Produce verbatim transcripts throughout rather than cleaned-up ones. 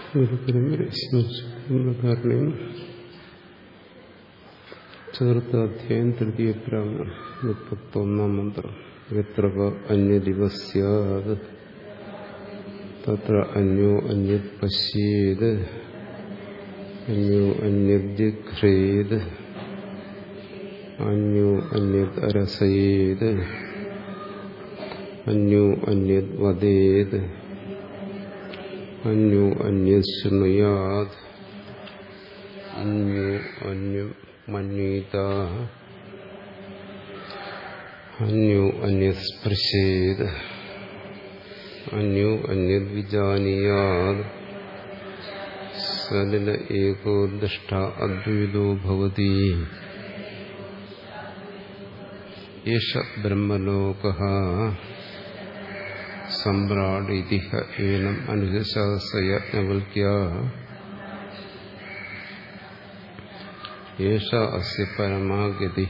ധാരണയും ചേർത്ത അധ്യായം തൃതീയ ബ്രാഹ്മണം മുപ്പത്തൊന്നാം മന്ത്രം. എത്ര അന്യദിവസ്യാത് തത്ര അന്യോ അന്യത് പശ്യേത് അന്യോ അന്യത് ജിഘ്രേത് അന്യോ അന്യത് അരസയേത് അന്യോ അന്യത് വദേത് അന്യോ അന്യത് ശൃണുയാത് അന്യോ അന്യം മന്യേത അന്യോ അന്യത് സ്പൃശേത് അന്യോ അന്യത് വിജാനീയാത് സലില ഏകോ ദൃഷ്ട അദ്വൈതോ ഭവതി യേശ ബ്രഹ്മലോകഃ സമ്രാടിതിഹ ഏനം അനുശാസയജ്ഞവൽക്യാഃ യേശ അസ്യ പരമാ ഗതിഃ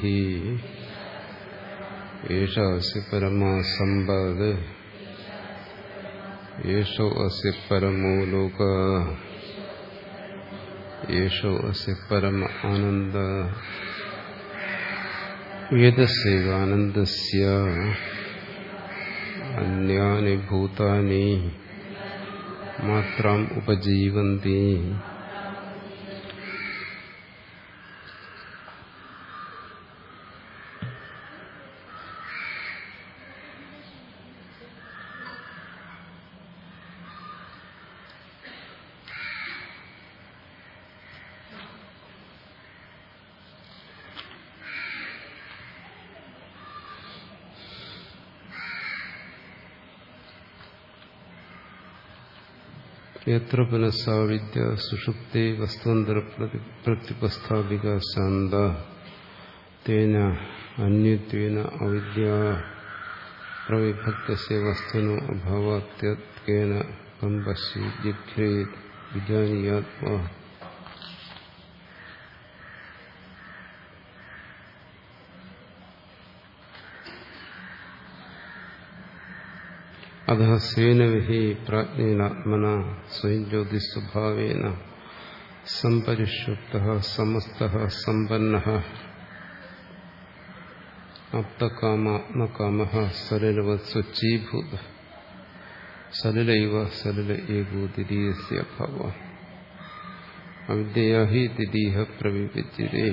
യേശ അസ്യ പരമാ സമ്പദ് യേശോ അസ്യ പരമോ ലോകഃ യേശോ അസ്യ പരമ ആനന്ദഃ ഏതസ്യൈവാനന്ദസ്യ അന്യാനി ഭൂതാനി മാത്രം ഉപജീവന്തി. യത്ര പുനഃസാവിദ്യ സുഷുപ്തേ വസ്തുന്തര പ്രത്യുപസ്ഥാപിക ശാന്ത തേന അന്യത്വേന അവിദ്യാ പ്രവിഭക്തസ്യ വസ്തുനോ അഭാവാത്യത്കേന കമ്പശ്യ ജിഘ്രേത് വിജാനീയാത്മാ. അധഃ സ്വേന വിഹി പ്രാജ്ഞേനാത്മനാ സ്വയം ജ്യോതിസ്വഭാവേന സംപരിഷുപ്തഃ സമസ്തഃ സമ്പന്നഃ ആപ്തകാമാത്മകാമഃ സലിലവത് സ്വച്ഛീഭൂതഃ സലിലൈവ സലില ഏകോ ദ്വിതീയസ്യ അഭാവഃ അവിദ്യയാ ഹി ദ്വിതീയഃ പ്രവിപജ്യതേ.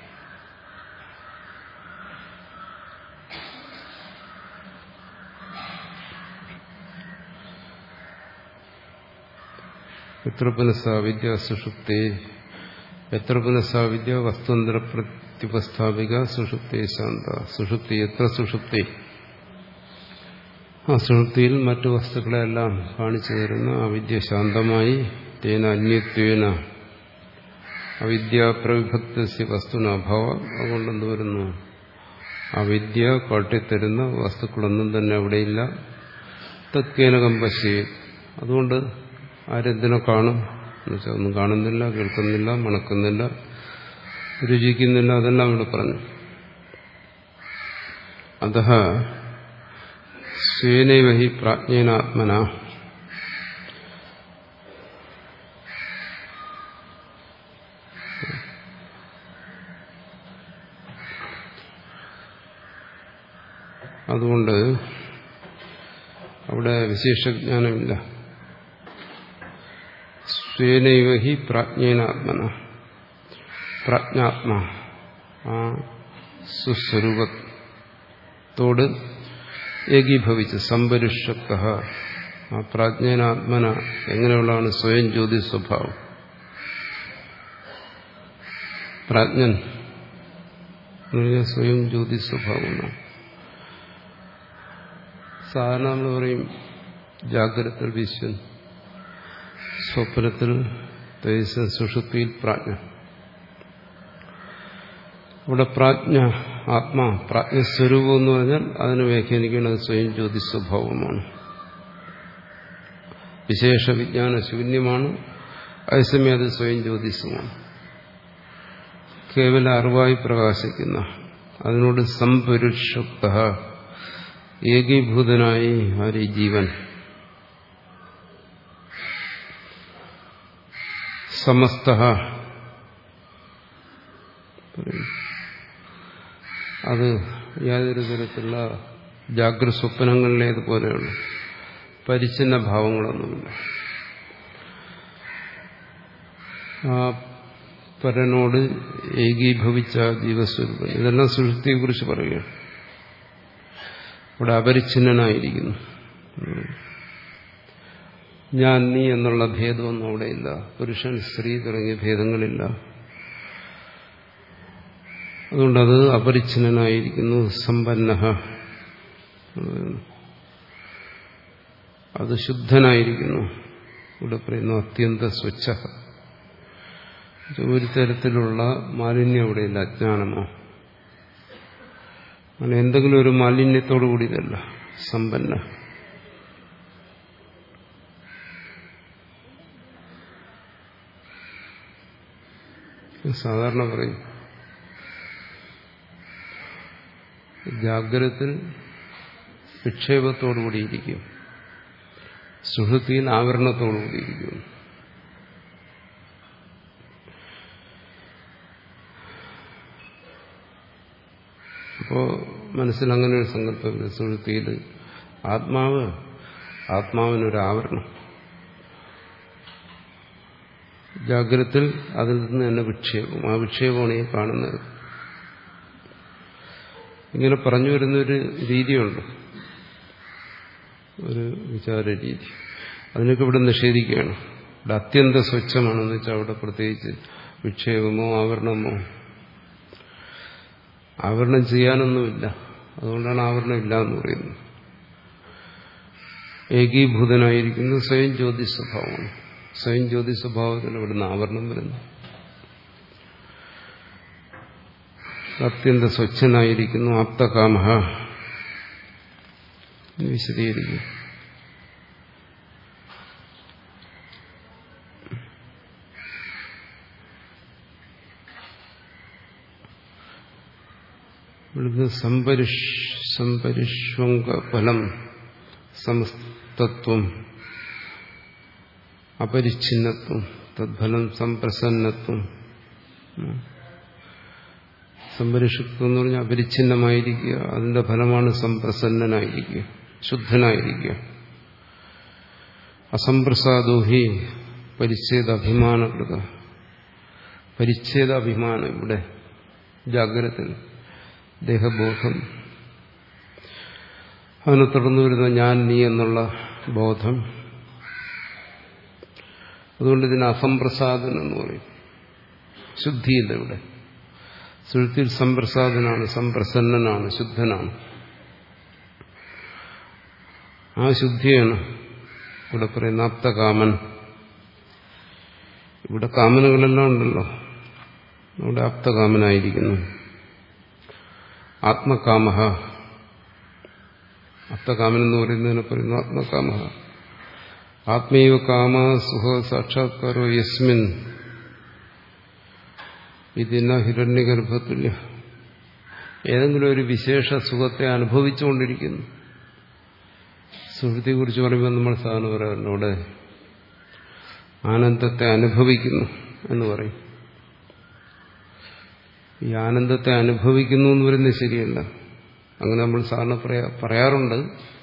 എത്ര പുനഃസാവിദ്യ സുഷുപ്തേ എത്ര പുനഃസാവിദ്യ വസ്തുന്തര പ്രത്യുപസ്ഥാപിക സുഷുപ്തേ ശാന്ത. സുഷുപ്തി എത്ര സുഷുപ്തി, ആ സുഷുപ്തിയിൽ മറ്റു വസ്തുക്കളെല്ലാം കാണിച്ചു തരുന്ന അവിദ്യ ശാന്തമായി തേന അന്യത്വേന അവിദ്യാപ്രവിഭക്തസ്യ വസ്തുന അഭാവം. അതുകൊണ്ടെന്ത് വരുന്നു, അവിദ്യ കാട്ടിത്തരുന്ന വസ്തുക്കളൊന്നും തന്നെ അവിടെയില്ല. തത്കേനകം പശ്യേ, അതുകൊണ്ട് ആരെന്തിനെ കാണും എന്നുവെച്ചാൽ ഒന്നും കാണുന്നില്ല, കേൾക്കുന്നില്ല, മണക്കുന്നില്ല, രുചിക്കുന്നില്ല, അതെല്ലാം ഇവിടെ പറഞ്ഞു. അതഃ സ്വേനൈവ ഹി പ്രാജ്ഞേനാത്മന അതുകൊണ്ട് അവിടെ വിശേഷജ്ഞാനമില്ല. സ്വേനൈവ ഹി പ്രാജ്ഞേനാത്മന, പ്രാജ്ഞാത്മാ ആ സുസ്വരൂപത്തോട് ഏകീഭവിച്ച് സംപരിഷക്തഃ ആ പ്രാജ്ഞേനാത്മന എങ്ങനെയുള്ളതാണ്, സ്വയം ജ്യോതി സ്വഭാവം. പ്രാജ്ഞൻ സ്വയം ജ്യോതി സ്വഭാവം. സാധാരണ നമ്മൾ പറയും ജാഗ്രതത്തിൽ വിശ്വൻ, സ്വപ്നത്തിൽ തേജസ്, സുഷുപ്തിയിൽ പ്രാജ്ഞ. ഇവിടെ പ്രാജ്ഞ ആത്മാ പ്രാജ്ഞസ്വരൂപം എന്ന് പറഞ്ഞാൽ അതിനെ വ്യാഖ്യാനിക്കുന്നത് സ്വയം ജ്യോതി സ്വഭാവമാണ്. വിശേഷ വിജ്ഞാന ശൂന്യമാണ്, അതേസമയം അത് സ്വയം ജ്യോതിസ്വമാണ്. കേവല അറിവായി പ്രകാശിക്കുന്ന, അതിനോട് സംപരിഷുപ്ത ഏകീഭൂതനായി ആര് ജീവൻ. സമസ്ത അത് യാതൊരു തരത്തിലുള്ള ജാഗ്രത സ്വപ്നങ്ങളിലേതുപോലെയുള്ള പരിച്ഛിന്ന ഭാവങ്ങളൊന്നുമില്ല. ആ പരനോട് ഏകീഭവിച്ച ജീവസ്വരൂപം. ഇതെല്ലാം സുഷുപ്തിയെക്കുറിച്ച് പറയുകയാണ്. ഇവിടെ അപരിച്ഛിന്നനായിരിക്കുന്നു. ഞാൻ നീ എന്നുള്ള ഭേദമൊന്നും അവിടെയില്ല. പുരുഷൻ സ്ത്രീ തുടങ്ങിയ ഭേദങ്ങളില്ല. അതുകൊണ്ടത് അപരിച്ഛിന്നനായിരിക്കുന്നു. സമ്പന്ന, അത് ശുദ്ധനായിരിക്കുന്നു. ഇവിടെ പറയുന്നു അത്യന്ത സ്വച്ഛ. ഒരു തരത്തിലുള്ള മാലിന്യം അവിടെയില്ല. അജ്ഞാനമോ അങ്ങനെ എന്തെങ്കിലും ഒരു മാലിന്യത്തോടു കൂടിയതല്ല. സമ്പന്ന. സാധാരണ പറയും ജാഗ്രതത്തിൽ വിക്ഷേപത്തോടുകൂടിയിരിക്കും, സുഷുപ്തിയിൽ ആവരണത്തോടുകൂടിയിരിക്കും. അപ്പോ മനസ്സിൽ അങ്ങനെ ഒരു സങ്കല്പമില്ല. സുഷുപ്തിയിൽ ആത്മാവ് ആത്മാവിനൊരു ആവരണം, ജാഗ്രതത്തിൽ അതിൽ നിന്ന് തന്നെ വിക്ഷേപം. ആ വിക്ഷേപമാണ് ഈ കാണുന്നത്. ഇങ്ങനെ പറഞ്ഞു വരുന്നൊരു രീതിയുണ്ട്, ഒരു വിചാര രീതി. അതിനൊക്കെ ഇവിടെ നിഷേധിക്കുകയാണ്. ഇവിടെ അത്യന്ത സ്വച്ഛമാണെന്ന് വെച്ചാൽ അവിടെ പ്രത്യേകിച്ച് വിക്ഷേപമോ ആവരണമോ ആവരണം ചെയ്യാനൊന്നുമില്ല. അതുകൊണ്ടാണ് ആവരണം ഇല്ല എന്ന് പറയുന്നത്. ഏകീഭൂതനായിരിക്കുന്നത് സ്വയം ജ്യോതി സ്വഭാവമാണ്. സ്വയം ജ്യോതി സ്വഭാവത്തിൽ ഇവിടുന്ന് ആവരണം വരുന്നു. അത്യന്ത സ്വച്ഛനായിരിക്കുന്നു. ആപ്തകാമ വിശദീകരിക്കും. ഇവിടുന്ന് സംപരിഷ് സംപരിഷ്വങ്ക ഫലം സമസ്തത്വം അപരിച്ഛിന്നത്വം തദ്ഫലം സംപ്രസന്നത്വം. സംപരിഷുത്വം എന്ന് പറഞ്ഞാൽ അപരിച്ഛിന്നമായിരിക്കുക. അതിന്റെ ഫലമാണ് സംപ്രസന്നനായിരിക്കുക, ശുദ്ധനായിരിക്കുക. അസംപ്രസാദോഹി പരിച്ഛേദ അഭിമാനകൃത. പരിച്ഛേദ അഭിമാനം ഇവിടെ ജാഗ്രതത്തിൽ ദേഹബോധം, അതിനെ തുടർന്ന് വരുന്ന ഞാൻ നീ എന്നുള്ള ബോധം. അതുകൊണ്ട് ഇതിന് അസംപ്രസാദൻ എന്ന് പറയും. ശുദ്ധിയില്ല ഇവിടെ. സുഷുപ്തിയിൽ സംപ്രസാദനാണ്, സംപ്രസന്നനാണ്, ശുദ്ധനാണ്. ആ ശുദ്ധിയാണ് ഇവിടെ പറയുന്ന ആപ്തകാമൻ. ഇവിടെ കാമനകളെല്ലാം ഉണ്ടല്ലോ. ഇവിടെ ആപ്തകാമനായിരിക്കുന്നു. ആത്മകാമ. ആപ്തകാമൻ എന്ന് പറയുന്നതിനെ പറയുന്നു ആത്മകാമ. ആത്മൈവ കാമ സുഖ സാക്ഷാത്കാരോ യസ്മിൻ ഇതിന ഹിരണ്യഗർഭത്തുല്യ. ഏതെങ്കിലും ഒരു വിശേഷ സുഖത്തെ അനുഭവിച്ചുകൊണ്ടിരിക്കുന്നു. സുഹൃത്തിയെക്കുറിച്ച് പറയുമ്പോൾ നമ്മൾ സാധാരണ പറയാറുണ്ട് അവിടെ ആനന്ദത്തെ അനുഭവിക്കുന്നു എന്ന് പറയും. ഈ ആനന്ദത്തെ അനുഭവിക്കുന്നു എന്ന് പറയുന്നത് ശരിയല്ല. അങ്ങനെ നമ്മൾ സാധാരണ പറയാ പറയാറുണ്ട്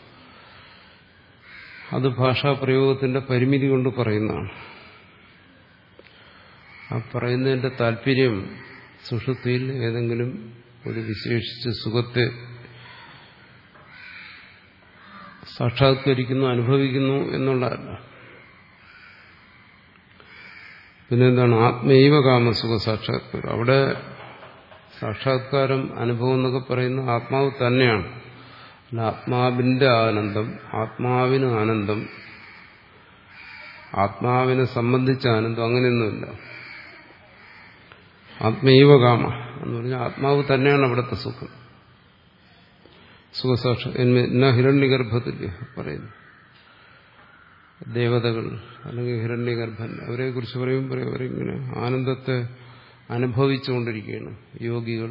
അത് ഭാഷാപ്രയോഗത്തിന്റെ പരിമിതി കൊണ്ട് പറയുന്നതാണ്. ആ പറയുന്നതിന്റെ താല്പര്യം സുഷുപ്തിയിൽ ഏതെങ്കിലും ഒരു വിശേഷിച്ച് സുഖത്തെ സാക്ഷാത്കരിക്കുന്നു, അനുഭവിക്കുന്നു എന്നുള്ളതല്ല. പിന്നെന്താണ് ആത്മൈവ കാമസുഖ സാക്ഷാത്കാരം. അവിടെ സാക്ഷാത്കാരം, അനുഭവം എന്നൊക്കെ പറയുന്ന ആത്മാവ് തന്നെയാണ്. അല്ല ആത്മാവിന്റെ ആനന്ദം, ആത്മാവിന് ആനന്ദം, ആത്മാവിനെ സംബന്ധിച്ച ആനന്ദം, അങ്ങനെയൊന്നുമില്ല. ആത്മൈവ കാമ എന്ന് പറഞ്ഞാൽ ആത്മാവ് തന്നെയാണ് അവിടുത്തെ സുഖം. സുഖസാക്ഷ എന്നാ ഹിരണ്യഗർഭത്തില് പറയുന്നു. ദേവതകൾ അല്ലെങ്കിൽ ഹിരണ്യഗർഭൻ അവരെ കുറിച്ച് പറയുമ്പോൾ അവരിങ്ങനെ ആനന്ദത്തെ അനുഭവിച്ചുകൊണ്ടിരിക്കുകയാണ്. യോഗികൾ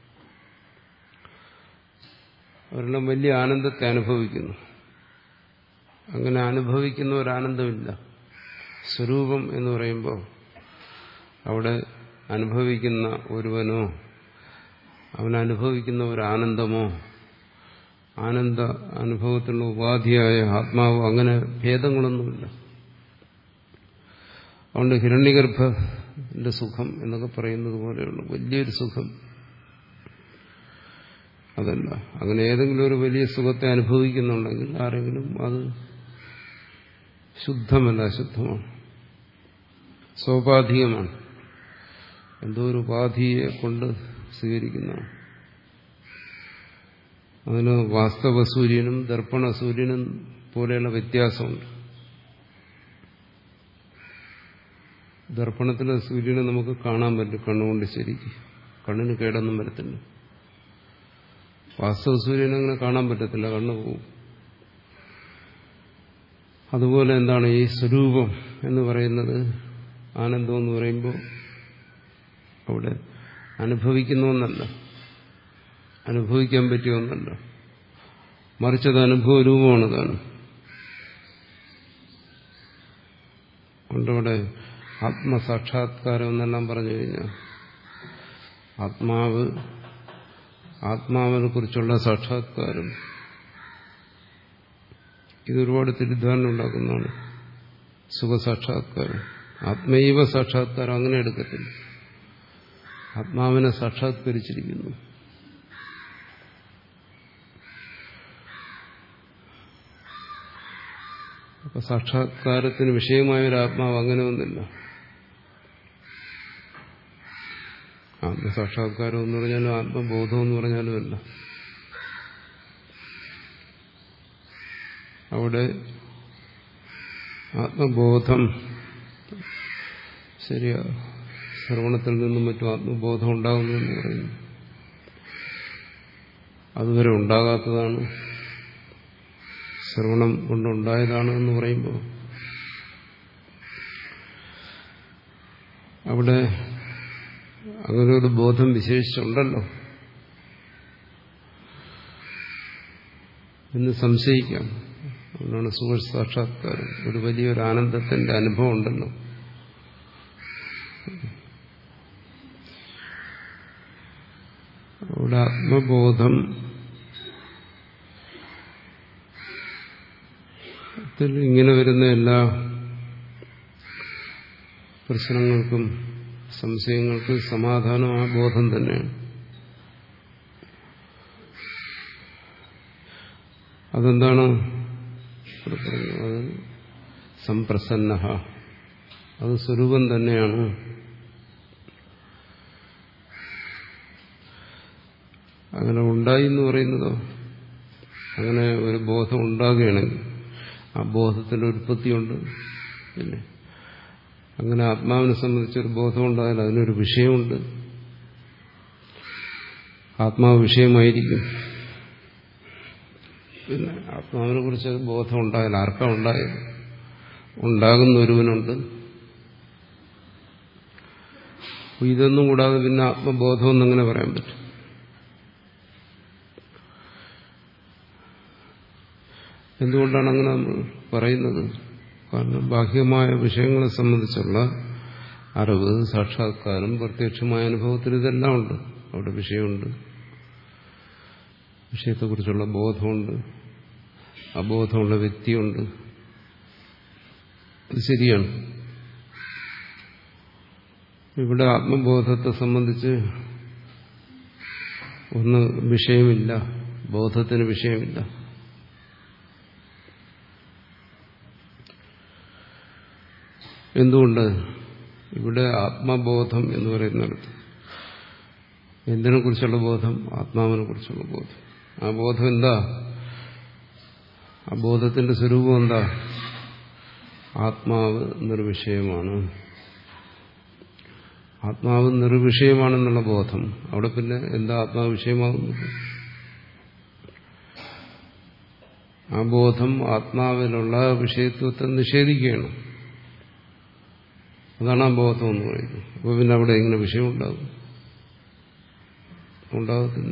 അവരെല്ലാം വലിയ ആനന്ദത്തെ അനുഭവിക്കുന്നു. അങ്ങനെ അനുഭവിക്കുന്ന ഒരാനന്ദമില്ല. സ്വരൂപം എന്ന് പറയുമ്പോൾ അവിടെ അനുഭവിക്കുന്ന ഒരുവനോ അവനനുഭവിക്കുന്ന ഒരു ആനന്ദമോ ആനന്ദ അനുഭവത്തിനുള്ള ഉപാധിയായ ആത്മാവോ അങ്ങനെ ഭേദങ്ങളൊന്നുമില്ല. അതുകൊണ്ട് ഹിരണ്യഗർഭന്റെ സുഖം എന്നൊക്കെ പറയുന്നത് പോലെയുള്ള വലിയൊരു സുഖം അതല്ല. അങ്ങനെ ഏതെങ്കിലും ഒരു വലിയ സുഖത്തെ അനുഭവിക്കുന്നുണ്ടെങ്കിൽ ആരെങ്കിലും അത് ശുദ്ധമല്ല, അശുദ്ധമാണ്, സോപാധികമാണ്, എന്തോ ഒരു ഉപാധിയെ കൊണ്ട് സ്വീകരിക്കുന്നതാണ്. അതിന് വാസ്തവ സൂര്യനും ദർപ്പണ സൂര്യനും പോലെയുള്ള വ്യത്യാസമുണ്ട്. ദർപ്പണത്തിലെ സൂര്യനെ നമുക്ക് കാണാൻ പറ്റും കണ്ണുകൊണ്ട്, ശരിക്കും കണ്ണിന് കേടൊന്നും വരത്തില്ല. വാസ്തവ സൂര്യനെ അങ്ങനെ കാണാൻ പറ്റത്തില്ല, കണ്ണ് പോവും. അതുപോലെ എന്താണ് ഈ സ്വരൂപം എന്ന് പറയുന്നത്, ആനന്ദം എന്ന് പറയുമ്പോൾ അവിടെ അനുഭവിക്കുന്ന ഒന്നല്ല, അനുഭവിക്കാൻ പറ്റിയ ഒന്നല്ല, മറിച്ചത് അനുഭവ രൂപമാണ് താനും. അതുകൊണ്ടവിടെ ആത്മസാക്ഷാത്കാരം എന്നെല്ലാം പറഞ്ഞു കഴിഞ്ഞാൽ ആത്മാവ് ആത്മാവിനെ കുറിച്ചുള്ള സാക്ഷാത്കാരം ഇതൊരുപാട് തിരുധാരണ ഉണ്ടാക്കുന്നതാണ്. സുഖസാക്ഷാത്കാരം, ആത്മൈവ സാക്ഷാത്കാരം അങ്ങനെ എടുക്കത്തില്ല. ആത്മാവിനെ സാക്ഷാത്കരിച്ചിരിക്കുന്നു. അപ്പൊ സാക്ഷാത്കാരത്തിന് വിഷയമായ ഒരു ആത്മാവ് അങ്ങനെ ഒന്നില്ല. ആത്മസാക്ഷാത്കാരം എന്ന് പറഞ്ഞാലും ആത്മബോധം എന്ന് പറഞ്ഞാലും അല്ല. അവിടെ ആത്മബോധം ശരിയാ, ശ്രവണത്തിൽ നിന്നും മറ്റും ആത്മബോധം ഉണ്ടാകുന്നു എന്ന് പറയുന്നു. അതുവരെ ഉണ്ടാകാത്തതാണ്, ശ്രവണം കൊണ്ടുണ്ടായതാണ് എന്ന് പറയുമ്പോൾ അവിടെ അങ്ങനെ ഒരു ബോധം വിശേഷിച്ചുണ്ടല്ലോ എന്ന് സംശയിക്കാം. അതുകൊണ്ടാണ് സുഖസാക്ഷാത്കാരം, ഒരു വലിയൊരു ആനന്ദത്തിന്റെ അനുഭവം ഉണ്ടല്ലോ. അവിടെ ആത്മബോധം ഇങ്ങനെ വരുന്ന എല്ലാ പ്രശ്നങ്ങൾക്കും സംശയങ്ങൾക്കും സമാധാനം ആ ബോധം തന്നെയാണ്. അതെന്താണ് പറയുന്നത്? അത് സംപ്രസന്ന, അത് സ്വരൂപം തന്നെയാണ്. അങ്ങനെ ഉണ്ടായി എന്ന് പറയുന്നതോ, അങ്ങനെ ഒരു ബോധം ഉണ്ടാകുകയാണെങ്കിൽ ആ ബോധത്തിന്റെ ഉൽപ്പത്തിയുണ്ട്. പിന്നെ അങ്ങനെ ആത്മാവിനെ സംബന്ധിച്ചൊരു ബോധം ഉണ്ടായാൽ അതിനൊരു വിഷയമുണ്ട്, ആത്മാവ് വിഷയമായിരിക്കും. പിന്നെ ആത്മാവിനെ കുറിച്ച് ബോധം ഉണ്ടായാൽ ആർക്കാ ഉണ്ടായത്? ഉണ്ടാകുന്ന ഒരുവനുണ്ട്. ഇതൊന്നും കൂടാതെ പിന്നെ ആത്മബോധം എന്നങ്ങനെ പറയാൻ പറ്റും? എന്തുകൊണ്ടാണ് അങ്ങനെ നമ്മൾ പറയുന്നത്? കാരണം ബാഹ്യമായ വിഷയങ്ങളെ സംബന്ധിച്ചുള്ള അറിവ്, സാക്ഷാത്കാരം, പ്രത്യക്ഷമായ അനുഭവത്തിൽ ഇതെല്ലാം ഉണ്ട്. അവിടെ വിഷയമുണ്ട്, വിഷയത്തെക്കുറിച്ചുള്ള ബോധമുണ്ട്, അബോധമുള്ള വ്യക്തിയുണ്ട്. ഇത് ശരിയാണ്. ഇവിടെ ആത്മബോധത്തെ സംബന്ധിച്ച് ഒന്ന് വിഷയമില്ല, ബോധത്തിന് വിഷയമില്ല. എന്തുകൊണ്ട്? ഇവിടെ ആത്മബോധം എന്ന് പറയുന്നിടത്ത് എന്തിനെ കുറിച്ചുള്ള ബോധം? ആത്മാവിനെ കുറിച്ചുള്ള ബോധം. ആ ബോധം എന്താ? ആ ബോധത്തിന്റെ സ്വരൂപം എന്താ? ആത്മാവ് നിർവിഷയമാണ്. ആത്മാവ് നിർവിഷയമാണെന്നുള്ള ബോധം. അവിടെ പിന്നെ എന്താ ആത്മാവ് വിഷയമാകുന്നത്? ആ ബോധം ആത്മാവിലുള്ള വിഷയത്വത്തെ നിഷേധിക്കുകയാണ്. അതാണ് ആ ബോധം എന്ന് പറയുന്നത്. അപ്പോൾ പിന്നെ അവിടെ എങ്ങനെ വിഷയം ഉണ്ടാകും? ഉണ്ടാകത്തില്ല.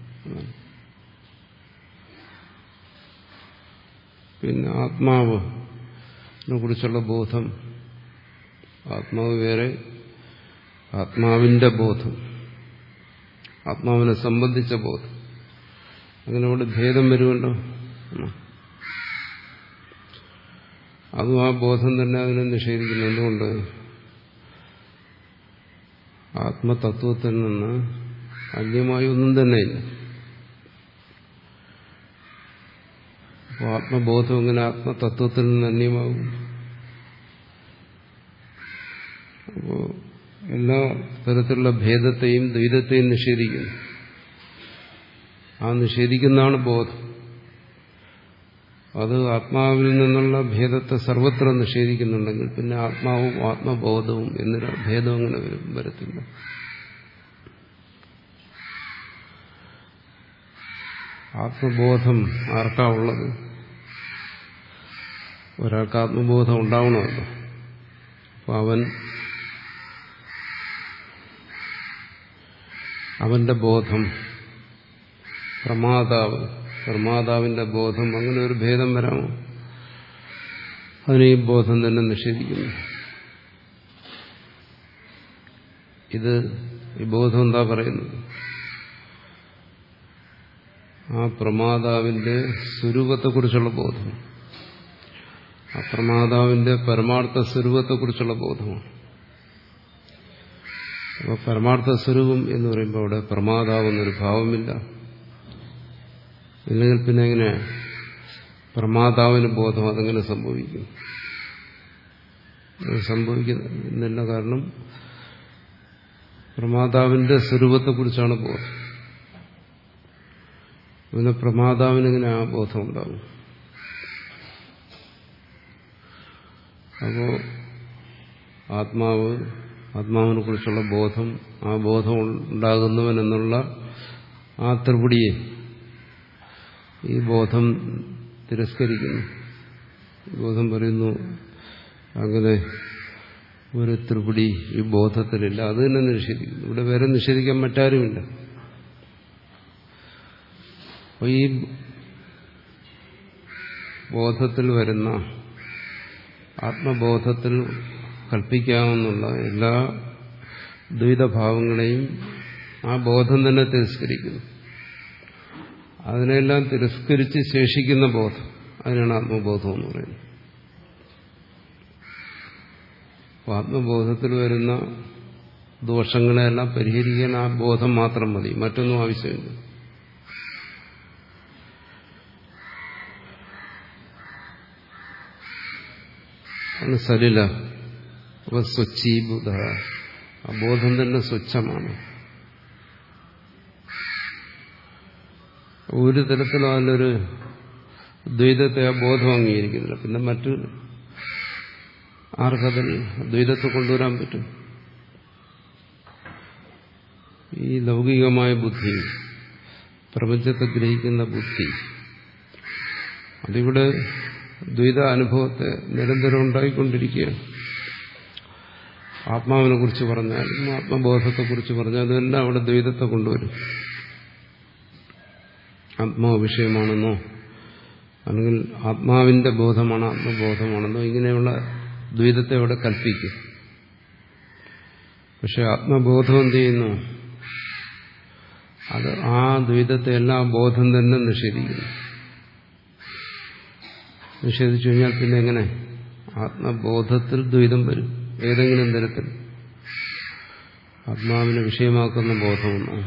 പിന്നെ ആത്മാവിനെ കുറിച്ചുള്ള ബോധം, ആത്മാവ് വേറെ ആത്മാവിന്റെ ബോധം, ആത്മാവിനെ സംബന്ധിച്ച ബോധം, അങ്ങനെ അവിടെ ഭേദം വരുമല്ലോ. അതും ആ ബോധം തന്നെ അതിനെ നിഷേധിക്കുന്നു. എന്തുകൊണ്ട്? ആത്മതത്വത്തിൽ നിന്ന് അന്യമായി ഒന്നും തന്നെയില്ല. അപ്പോൾ ആത്മബോധം എങ്ങനെ ആത്മതത്വത്തിൽ നിന്ന് അന്യമാകും? അപ്പോൾ എല്ലാ തരത്തിലുള്ള ഭേദത്തെയും ദ്വൈതത്തെയും നിഷേധിക്കുന്നു. ആ നിഷേധിക്കുന്നതാണ് ബോധം. അത് ആത്മാവിൽ നിന്നുള്ള ഭേദത്തെ സർവത്ര നിഷേധിക്കുന്നുണ്ടെങ്കിൽ പിന്നെ ആത്മാവും ആത്മബോധവും എന്നൊരു ഭേദം അങ്ങനെ വരത്തില്ല. ആത്മബോധം ആർക്കാ ഉള്ളത്? ഒരാൾക്ക് ആത്മബോധം ഉണ്ടാവണമല്ലോ. അപ്പോൾ അവൻ അവന്റെ ബോധം, പ്രമാതാവ്, പ്രമാതാവിന്റെ ബോധം, അങ്ങനെ ഒരു ഭേദം വരാമോ? അതിനെ ഈ ബോധം തന്നെ നിഷേധിക്കുന്നു. ഇത് ഈ ബോധം എന്താ പറയുന്നത്? ആ പ്രമാതാവിന്റെ സ്വരൂപത്തെക്കുറിച്ചുള്ള ബോധം, ആ പ്രമാതാവിന്റെ പരമാർത്ഥ സ്വരൂപത്തെക്കുറിച്ചുള്ള ബോധമാണ്. അപ്പോൾ പരമാർത്ഥ സ്വരൂപം എന്ന് പറയുമ്പോൾ അവിടെ പ്രമാതാവെന്നൊരു ഭാവമില്ല. ഇല്ലെങ്കിൽ പിന്നെ എങ്ങനെ പ്രമാതാവിന് ബോധം അതെങ്ങനെ സംഭവിക്കും? അത് സംഭവിക്കുന്നില്ല. കാരണം പ്രമാതാവിന്റെ സ്വരൂപത്തെക്കുറിച്ചാണ് ബോധം. പിന്നെ പ്രമാതാവിനെങ്ങനെ ആ ബോധം ഉണ്ടാകും? അപ്പോൾ ആത്മാവ്, ആത്മാവിനെ കുറിച്ചുള്ള ബോധം, ആ ബോധം ഉണ്ടാകുന്നവനെന്നുള്ള ആ ത്രിപുടിയെ ഈ ബോധം തിരസ്കരിക്കുന്നു. ബോധം പറയുന്നു അങ്ങനെ ഒരു ത്രിപുടി ഈ ബോധത്തിലില്ല, അത് തന്നെ നിഷേധിക്കുന്നു. ഇവിടെ വേറെ നിഷേധിക്കാൻ മറ്റാരുമില്ല. അപ്പോൾ ഈ ബോധത്തിൽ വരുന്ന, ആത്മബോധത്തിൽ കൽപ്പിക്കാവുന്ന എല്ലാ ദ്വൈതഭാവങ്ങളെയും ആ ബോധം തന്നെ തിരസ്കരിക്കുന്നു. അതിനെല്ലാം തിരസ്കരിച്ച് ശേഷിക്കുന്ന ബോധം, അതിനാണ് ആത്മബോധം എന്ന് പറയുന്നത്. അപ്പോൾ ആത്മബോധത്തിൽ വരുന്ന ദോഷങ്ങളെല്ലാം പരിഹരിക്കാൻ ആ ബോധം മാത്രം മതി, മറ്റൊന്നും ആവശ്യമില്ല. ആണ് സലില. അപ്പൊ സ്വച്ഛീഭൂത, ആ ബോധം തന്നെ സ്വച്ഛമാണ്. ഒരു തരത്തിലും അതിലൊരു ദ്വൈതത്തെ ആ ബോധം അംഗീകരിക്കുന്നില്ല. പിന്നെ മറ്റ് ആർക്കതിൽ ദ്വൈതത്തെ കൊണ്ടുവരാൻ പറ്റും? ഈ ലൗകികമായ ബുദ്ധി, പ്രപഞ്ചത്തെ ഗ്രഹിക്കുന്ന ബുദ്ധി, അതിവിടെ ദ്വൈത അനുഭവത്തെ നിരന്തരം ഉണ്ടായിക്കൊണ്ടിരിക്കുകയാണ്. ആത്മാവിനെ കുറിച്ച് പറഞ്ഞാലും ആത്മബോധത്തെക്കുറിച്ച് പറഞ്ഞാലും എല്ലാം അവിടെ ദ്വൈതത്തെ കൊണ്ടുവരും. ആത്മാവ് വിഷയമാണെന്നോ അല്ലെങ്കിൽ ആത്മാവിന്റെ ബോധമാണ് ആത്മബോധമാണെന്നോ ഇങ്ങനെയുള്ള ദ്വൈതത്തെ അവിടെ കൽപ്പിക്കും. പക്ഷെ ആത്മബോധം എന്ത് ചെയ്യുന്നു? അത് ആ ദ്വൈതത്തെ എല്ലാം ബോധം തന്നെ നിഷേധിക്കുന്നു. നിഷേധിച്ചു കഴിഞ്ഞാൽ പിന്നെ എങ്ങനെ ആത്മബോധത്തിൽ ദ്വൈതം വരും? ഏതെങ്കിലും തരത്തിൽ ആത്മാവിനെ വിഷയമാക്കുന്ന ബോധമൊന്നോ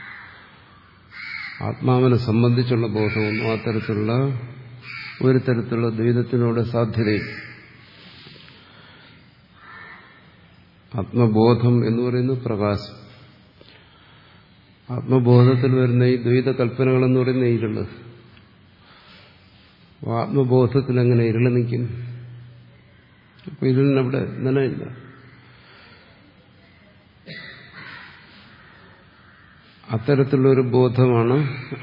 ആത്മാവിനെ സംബന്ധിച്ചുള്ള ബോധമൊന്നോ ആ തരത്തിലുള്ള ഒരു തരത്തിലുള്ള ദ്വൈതത്തിനോട് സാധ്യതയില്ല. ആത്മബോധം എന്ന് പറയുന്നത് പ്രകാശം. ആത്മബോധത്തിൽ വരുന്ന ഈ ദ്വൈത കൽപ്പനകളെന്ന് പറയുന്ന ഇരുള്. ആത്മബോധത്തിൽ എങ്ങനെ ഇരുള് നിൽക്കും? അപ്പൊ ഇരുളിനവിടെ നിലയില്ല. അത്തരത്തിലുള്ളൊരു ബോധമാണ്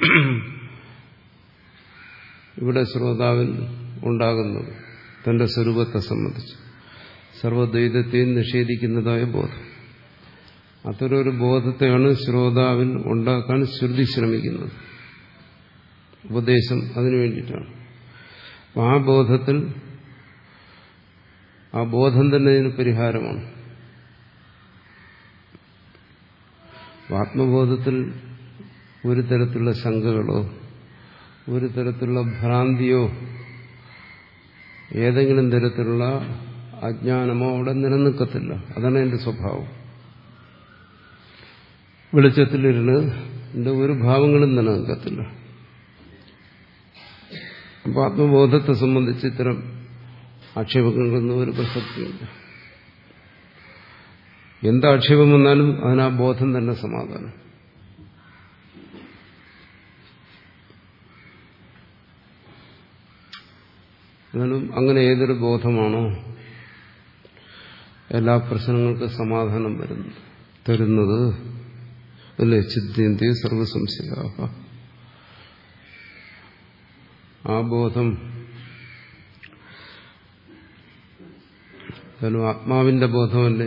ഇവിടെ ശ്രോതാവിൽ ഉണ്ടാകുന്നത്, തന്റെ സ്വരൂപത്തെ സംബന്ധിച്ച് സർവദ്വൈതത്തെയും നിഷേധിക്കുന്നതായ ബോധം. അത്തരമൊരു ബോധത്തെയാണ് ശ്രോതാവിൽ ഉണ്ടാക്കാൻ ശ്രുതി ശ്രമിക്കുന്നത്. ഉപദേശം അതിനു വേണ്ടിയിട്ടാണ്. ആ ബോധത്തിൽ, ആ ബോധം തന്നെ ഇതിന് പരിഹാരമാണ്. ആത്മബോധത്തിൽ ഒരു തരത്തിലുള്ള ശങ്കകളോ ഒരു തരത്തിലുള്ള ഭ്രാന്തിയോ ഏതെങ്കിലും തരത്തിലുള്ള അജ്ഞാനമോ അവിടെ നിലനിൽക്കത്തില്ല. അതാണ് എന്റെ സ്വഭാവം. വെളിച്ചത്തിലിരുന്ന് ഒരു ഭാവങ്ങളും നിലനിൽക്കത്തില്ല. അപ്പോൾ ആത്മബോധത്തെ സംബന്ധിച്ച് ഇത്തരം ആക്ഷേപങ്ങൾക്കൊന്നും ഒരു പ്രസക്തിയില്ല. എന്താക്ഷേപം വന്നാലും അതിനാ ബോധം തന്നെ സമാധാനം. എന്നാലും അങ്ങനെ ഏതൊരു ബോധമാണോ എല്ലാ പ്രശ്നങ്ങൾക്കും സമാധാനം വരുന്നത് തരുന്നത് അല്ലേ, ചിദ്യന്തി സർവസംശയാഹ, ആ ബോധം കാരണം ആത്മാവിന്റെ ബോധമല്ലേ.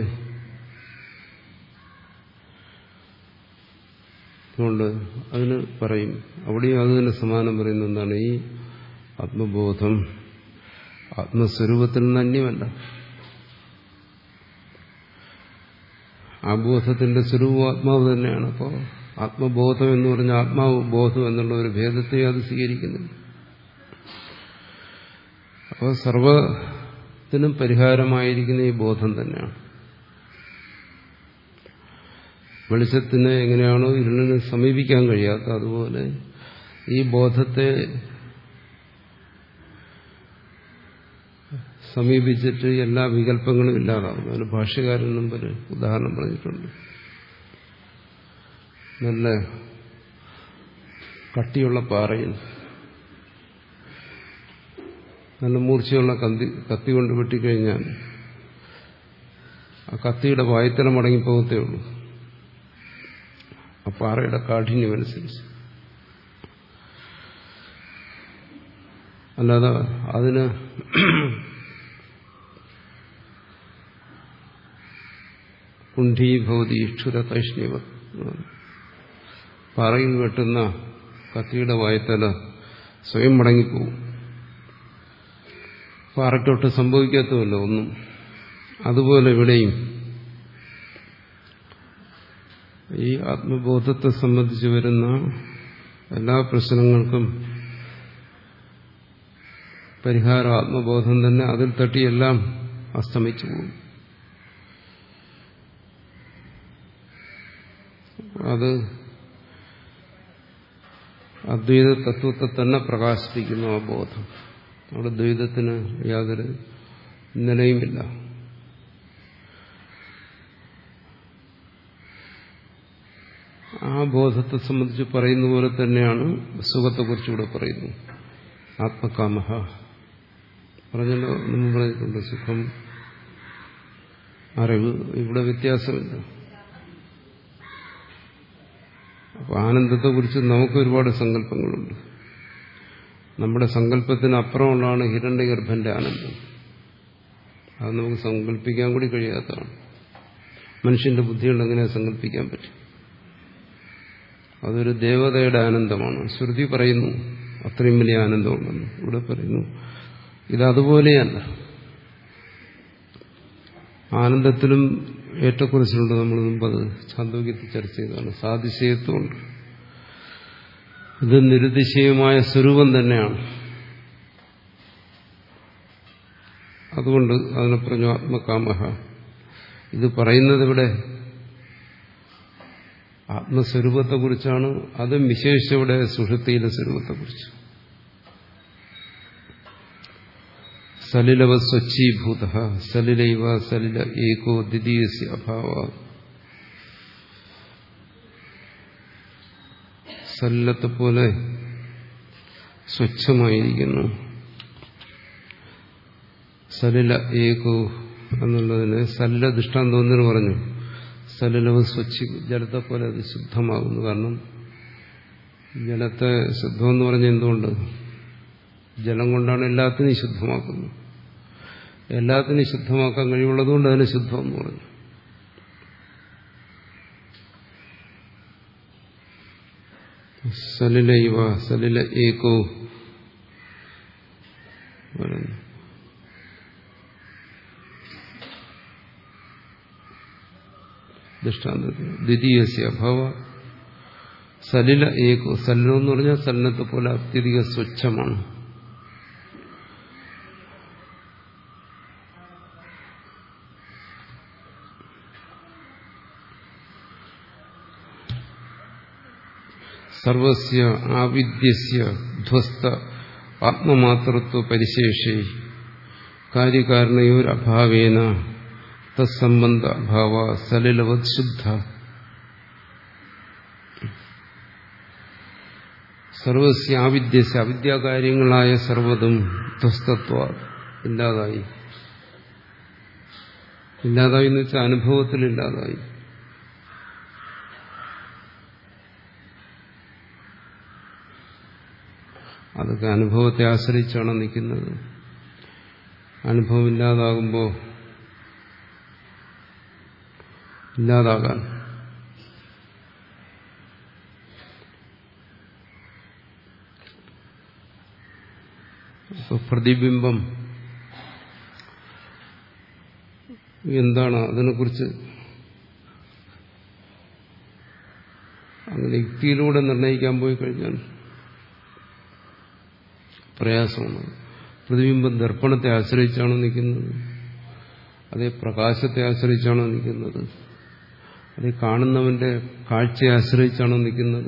അതുകൊണ്ട് അതിന് പറയും, അവിടെയും അത് തന്നെ സമാനം പറയുന്ന എന്താണ്, ഈ ആത്മബോധം ആത്മസ്വരൂപത്തിൽ നിന്ന് അന്യമല്ല. ആ ബോധത്തിന്റെ സ്വരൂപം ആത്മാവ് തന്നെയാണ്. അപ്പോൾ ആത്മബോധം എന്ന് പറഞ്ഞാൽ ആത്മാവ് ബോധം എന്നുള്ള ഒരു ഭേദത്തെ അത് സ്വീകരിക്കുന്നില്ല. അപ്പോൾ സർവത്തിനും പരിഹാരമായിരിക്കുന്ന ഈ ബോധം തന്നെയാണ്. വെളിച്ചത്തിന് എങ്ങനെയാണോ ഇരുളിനെ സമീപിക്കാൻ കഴിയാത്ത, അതുപോലെ ഈ ബോധത്തെ സമീപിച്ചിട്ട് എല്ലാ വികല്പങ്ങളും ഇല്ലാതാകുന്നു. അതിന് ഭാഷ്യകാരൻ മുമ്പ് ഉദാഹരണം പറഞ്ഞിട്ടുണ്ട്. നല്ല കട്ടിയുള്ള പാറയിൽ നല്ല മൂർച്ചയുള്ള കത്തി കത്തി കൊണ്ട് വെട്ടിക്കഴിഞ്ഞാൽ ആ കത്തിയുടെ വായ്ത്തല മടങ്ങിപ്പോകത്തേ ഉള്ളൂ, ആ പാറയുടെ കാഠിന്യമനുസരിച്ച്. അല്ലാതെ അതിന് കുണ്ഠീഭവതി ഇക്ഷുര തൈഷ്ണിവ, പാറയിൽ വെട്ടുന്ന കത്തിയുടെ വായ്ത്തല സ്വയം മടങ്ങിപ്പോവും. പാറയ്ക്കൊട്ട് സംഭവിക്കാത്തതല്ല ഒന്നും. അതുപോലെ ഇവിടെയും ഈ ആത്മബോധത്തെ സംബന്ധിച്ച് വരുന്ന എല്ലാ പ്രശ്നങ്ങൾക്കും പരിഹാരം ആത്മബോധം തന്നെ. അതിൽ തട്ടിയെല്ലാം അസ്തമിച്ചു പോകും. അത് അദ്വൈത തത്വത്തെ തന്നെ പ്രകാശിപ്പിക്കുന്നു ആ ബോധം. അവിടെ ദ്വൈതത്തിന് യാതൊരു നിലയുമില്ല. ആ ബോധത്തെ സംബന്ധിച്ച് പറയുന്ന പോലെ തന്നെയാണ് സുഖത്തെക്കുറിച്ചുകൂടെ പറയുന്നു. ആത്മകാമഹ പറഞ്ഞല്ലോ, നമ്മൾ പറഞ്ഞിട്ടുണ്ട്, സുഖം, അറിവ്, ഇവിടെ വ്യത്യാസമില്ല. അപ്പോൾ ആനന്ദത്തെക്കുറിച്ച് നമുക്ക് ഒരുപാട് സങ്കല്പങ്ങളുണ്ട്. നമ്മുടെ സങ്കല്പത്തിന് അപ്പുറമുള്ളതാണ് ഹിരണ്യഗർഭന്റെ ആനന്ദം. അത് നമുക്ക് സങ്കല്പിക്കാൻ കൂടി കഴിയാത്തതാണ്. മനുഷ്യന്റെ ബുദ്ധികൊണ്ട് എങ്ങനെ സങ്കല്പിക്കാൻ പറ്റും? അതൊരു ദേവതയുടെ ആനന്ദമാണ്. ശ്രുതി പറയുന്നു അത്രയും വലിയ ആനന്ദമുണ്ടെന്ന്. ഇവിടെ പറയുന്നു ഇതതുപോലെയല്ല. ആനന്ദത്തിലും ഏറ്റക്കുറച്ചിലുണ്ട്. നമ്മൾ മുമ്പ് അത് ഛാന്തോക്യത്തിൽ ചർച്ച ചെയ്തതാണ്. സാതിശയത്വമുണ്ട്. ഇത് നിരുതിശയമായ സ്വരൂപം തന്നെയാണ്. അതുകൊണ്ട് അതിനെ പറഞ്ഞു ആത്മകാമഹ. ഇത് പറയുന്നത് ഇവിടെ ആത്മസ്വരൂപത്തെക്കുറിച്ചാണ്. അതും വിശേഷിച്ചവിടെ സുഷുപ്തിയിലെ സ്വരൂപത്തെക്കുറിച്ച്. സലിലവ സ്വച്ഛീഭൂത സലിലൈവ സലില ഏകോ ദ്വിതീയസ്യ അഭാവ. സലിലത്തെ പോലെ സ്വച്ഛമായിരിക്കുന്നു. സലില ഏകോ എന്നുള്ളതിന് സലില ദൃഷ്ടാന്തം ഒന്നിന് പറഞ്ഞു. സലിലവ് സ്വച്ഛി, ജലത്തെ പോലെ അത് ശുദ്ധമാകുന്നു. കാരണം ജലത്തെ ശുദ്ധമെന്ന് പറഞ്ഞ എന്തുകൊണ്ട്? ജലം കൊണ്ടാണ് എല്ലാത്തിനെയും ശുദ്ധമാക്കുന്നത്. എല്ലാത്തിനെയും ശുദ്ധമാക്കാൻ കഴിവുള്ളതുകൊണ്ട് അതിന് ശുദ്ധമെന്ന് പറഞ്ഞു. സലില ഇവ സലില ഏകോ പറഞ്ഞു. ദൃഷ്ടാന്തത്തിൽ ദ്വിതീയസ്യ അഭാവ സലില ഏകോ. സലിലം എന്ന് പറഞ്ഞാൽ സലിനത്തെ പോലെ അത്യധിക സ്വച്ഛമാണ്. സർവസ്യ ആവിദ്യസ്യ ധ്വസ്ത ആത്മമാതൃത്വ പരിശേഷേ കാര്യകാരണയോരഭാവേന തത്സംബന്ധ അഭാവ സലിലവത് ശുദ്ധ. സർവസ്യ ആവിദ്യസ്യ അവിദ്യാകാര്യങ്ങളായ സർവ്വതും ധ്വസ്തത്വ ഇല്ലാതായി. ഇല്ലാതായി എന്ന് വെച്ചാൽ അനുഭവത്തിൽ ഇല്ലാതായി. അതൊക്കെ അനുഭവത്തെ ആശ്രയിച്ചാണ് നിൽക്കുന്നത്. അനുഭവം ഇല്ലാതാകുമ്പോൾ ഇല്ലാതാകാൻ പ്രതിബിംബം എന്താണ്, അതിനെക്കുറിച്ച് അങ്ങനെ യുക്തിയിലൂടെ നിർണ്ണയിക്കാൻ പോയി കഴിഞ്ഞാൽ പ്രയാസമാണ്. പ്രതിബിംബം ദർപ്പണത്തെ ആശ്രയിച്ചാണോ നിൽക്കുന്നത്, അതേ പ്രകാശത്തെ ആശ്രയിച്ചാണോ നിൽക്കുന്നത്, അതേ കാണുന്നവന്റെ കാഴ്ചയെ ആശ്രയിച്ചാണോ നിൽക്കുന്നത്,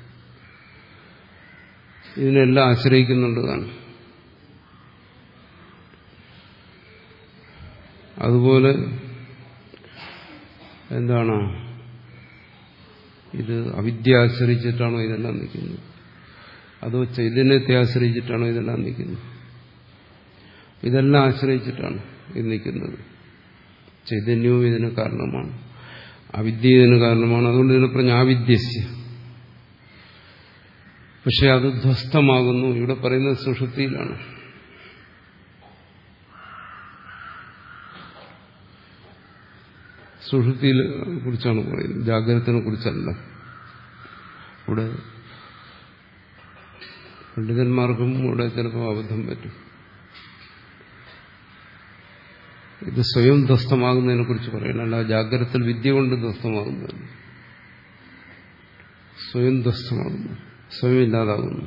ഇതിനെല്ലാം ആശ്രയിക്കുന്നുണ്ട് താൻ. അതുപോലെ എന്താണ്, ഇത് അവിദ്യ ആശ്രയിച്ചിട്ടാണോ ഇതെല്ലാം നിൽക്കുന്നത്, അതോ ചൈതന്യത്തെ ആശ്രയിച്ചിട്ടാണോ ഇതെല്ലാം നിൽക്കുന്നത്? ഇതെല്ലാം ആശ്രയിച്ചിട്ടാണ് ഇത് നിൽക്കുന്നത്. ചൈതന്യവും ഇതിന് കാരണമാണ്, അവിദ്യ ഇതിന് കാരണമാണ്. അതുകൊണ്ട് ഇതിനെ പറഞ്ഞ ആവിദ്യസ്യ. പക്ഷെ അത് ധ്വസ്തമാകുന്നു. ഇവിടെ പറയുന്നത് സുഷുപ്തിയിലാണ്. സുഷുപ്തിയെ കുറിച്ചാണ് പറയുന്നത്, ജാഗ്രതത്തിനെ കുറിച്ചല്ല. ഇവിടെ പണ്ഡിതന്മാർക്കും ഇവിടെ ചിലപ്പോൾ അബദ്ധം പറ്റും. ഇത് സ്വയം ധ്വസ്തമാകുന്നതിനെ കുറിച്ച് പറയണം, അല്ല ജാഗ്രതത്തിൽ വിദ്യ കൊണ്ട് ധ്വസ്തമാകുന്നതല്ല. സ്വയം ധ്വസ്തമാകുന്നു, സ്വയം ഇല്ലാതാകുന്നു.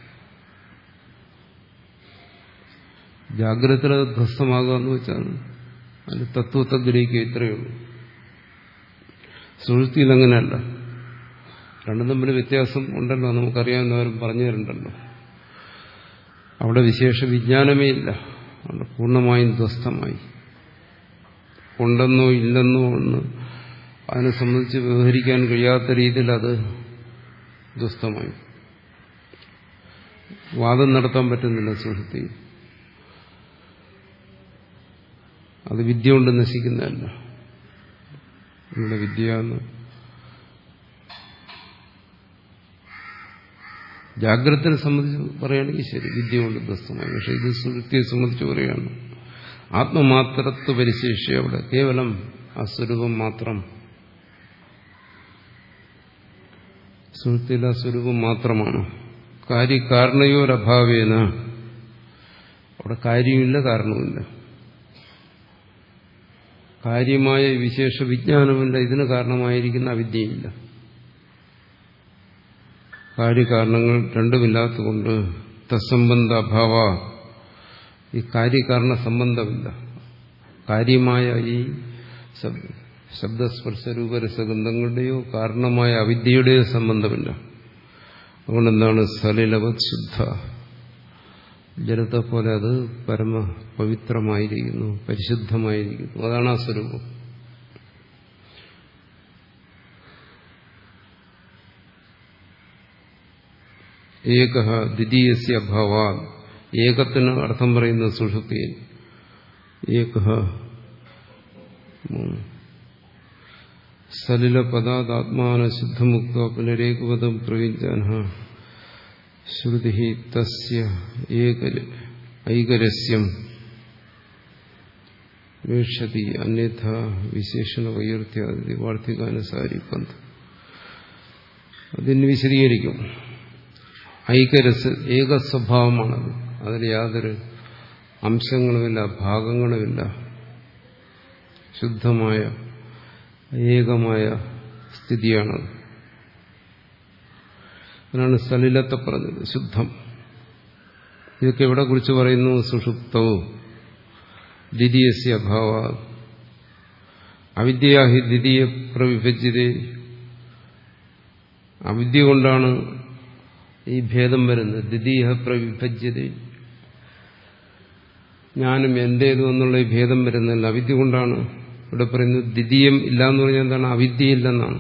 ജാഗ്രതത്തിൽ അത് ധ്വസ്തമാകുക എന്ന് വെച്ചാൽ അതിന്റെ തത്വത്തെ ഗ്രഹിക്കുക, ഇത്രയേ ഉള്ളൂ. സുഷുപ്തിയിൽ അങ്ങനെയല്ല. രണ്ടും തമ്മിൽ വ്യത്യാസം ഉണ്ടല്ലോ, നമുക്കറിയാവുന്നവരും പറഞ്ഞു തരണ്ടല്ലോ. അവിടെ വിശേഷ വിജ്ഞാനമേ ഇല്ല, അവിടെ പൂർണ്ണമായും ധ്വസ്തമായി. ഉണ്ടെന്നോ ഇല്ലെന്നോ എന്ന് അതിനെ സംബന്ധിച്ച് വ്യവഹരിക്കാൻ കഴിയാത്ത രീതിയിൽ അത് ധ്വസ്തമായി. വാദം നടത്താൻ പറ്റുന്നില്ല സുഷുപ്തി. അത് വിദ്യ കൊണ്ട് നശിക്കുന്നതല്ല. ഇവിടെ വിദ്യ എന്ന് ജാഗ്രതയെ സംബന്ധിച്ച് പറയുകയാണെങ്കിൽ ശരി, വിദ്യ കൊണ്ട് ധ്വസ്തമായി. പക്ഷെ ഇത് സുഷുപ്തിയെ സംബന്ധിച്ച് പറയുകയാണ്. ആത്മമാത്രത്വ പരിശേഷി, അവിടെ കേവലം ആ സ്വരൂപം മാത്രം, സുഷുപ്തിയിൽ ആ സ്വരൂപം മാത്രമാണ്. കാര്യകാരണയോരഭാവേന, അവിടെ കാര്യമില്ല കാരണവുമില്ല, കാര്യമായ വിശേഷ വിജ്ഞാനമില്ല, ഇതിന് കാരണമായിരിക്കുന്ന അവിദ്യയില്ല. കാര്യകാരണങ്ങൾ രണ്ടുമില്ലാത്തതുകൊണ്ട് തത്സംബന്ധ അഭാവ, ഈ കാര്യകാരണ സംബന്ധമില്ല. കാര്യമായ ഈ ശബ്ദസ്പർശ രൂപരസഗന്ധങ്ങളുടെയോ കാരണമായ അവിദ്യയുടെയോ സംബന്ധമില്ല. അതുകൊണ്ടെന്താണ് സലിലവത് ശുദ്ധ, ജലത്തെ പോലെ അത് പരമ പവിത്രമായിരിക്കുന്നു, പരിശുദ്ധമായിരിക്കുന്നു. അതാണ് ആ സ്വരൂപം. ഏക ദ്വിതീയസ്യ അഭാവാ, ഏകത്തിന് അർത്ഥം പറയുന്ന സുഷുപ്തിയിൽ. ഏക സലില പദാത്മാന ശുദ്ധമുക്ത പുനരേകപദം പ്രവിജ്ഞാന ശ്രുതി തസ്യ ഐകരസ്യം വീക്ഷതി അന്യഥ വിശേഷണ വൈയർത്യാദി വാർത്തികാനുസാരി പന്ത്. അതിന് വിശദീകരിക്കും. ഐകരസ് ഏക സ്വഭാവമാണത്, അതിൽ യാതൊരു അംശങ്ങളുമില്ല, ഭാഗങ്ങളുമില്ല, ശുദ്ധമായ ഏകമായ സ്ഥിതിയാണത്. അതിനാണ് സലിലത്തെ പറഞ്ഞത്, ശുദ്ധം. ഇതൊക്കെ എവിടെ കുറിച്ച് പറയുന്നു? സുഷുപ്തവും ദ്വിതീയസ്യ അഭാവ അവിദ്യയാഹി ദ്വിതീയ പ്രവിഭജ്യതേ. അവിദ്യ കൊണ്ടാണ് ഈ ഭേദം വരുന്നത്. ദ്വിതീയ പ്രവിഭജ്യത, ഞാനും എന്റേതും എന്നുള്ള ഈ ഭേദം വരുന്നില്ല, അവിദ്യ കൊണ്ടാണ്. ഇവിടെ പറയുന്നത് ദ്വിതീയം ഇല്ല എന്ന് പറഞ്ഞാൽ എന്താണ്? അവിദ്യയില്ലെന്നാണ്.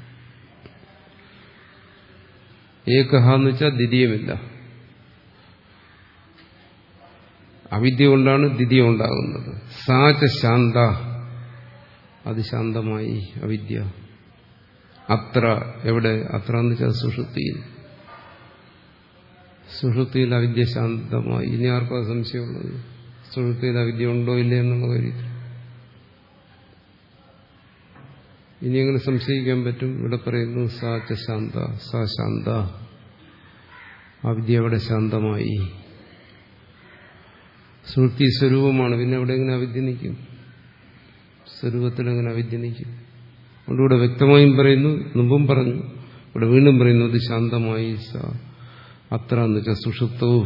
ഏകഹ എന്ന് വെച്ചാൽ ദ്വിതീയമില്ല. അവിദ്യ കൊണ്ടാണ് ദ്വിതീയം ഉണ്ടാകുന്നത്. സാച ശാന്ത, അത് ശാന്തമായി അവിദ്യ. അത്ര, എവിടെ? അത്ര എന്ന് വെച്ചാൽ സുഷുപ്തിയിൽ. സുഷുപ്തിയിൽ അവിദ്യ ശാന്തമായി. ഇനി ആർക്കും സംശയമുള്ളത് സുഷുപ്തിയിൽ അവിദ്യ ഉണ്ടോ ഇല്ലേ എന്നുള്ള കാര്യത്തിൽ ഇനി എങ്ങനെ സംശയിക്കാൻ പറ്റും? ഇവിടെ പറയുന്നു സാച ശാന്ത, സാ ശാന്ത, അവിദ്യ അവിടെ ശാന്തമായി. സുഷുപ്തി സ്വരൂപമാണ്, പിന്നെ അവിടെ എങ്ങനെ അവിദ്യ നിൽക്കും? സ്വരൂപത്തിൽ എങ്ങനെ അവിദ്യ നിൽക്കും? അതുകൊണ്ട് ഇവിടെ വ്യക്തമായും പറയുന്നു, മുമ്പും പറഞ്ഞു, ഇവിടെ വീണ്ടും പറയുന്നു അത് ശാന്തമായി. അത്ര എന്ന് വെച്ചാൽ സുഷുപ്തവും.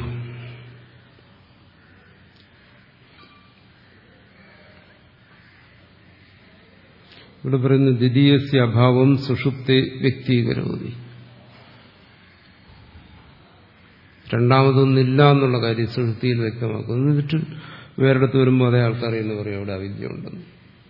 ഇവിടെ പറയുന്നു ദ്വിതീയസ്യ അഭാവം സുഷുപ്തേ വ്യക്തീകരോതി. രണ്ടാമതൊന്നില്ല എന്നുള്ള കാര്യം സുഷുപ്തിയിൽ വ്യക്തമാക്കുന്നു. എന്നിട്ട് വേറെടുത്ത് വരുമ്പോൾ അതേ ആൾക്കറിയെന്ന് പറയും അവിടെ അവിദ്യ ഉണ്ടെന്ന്.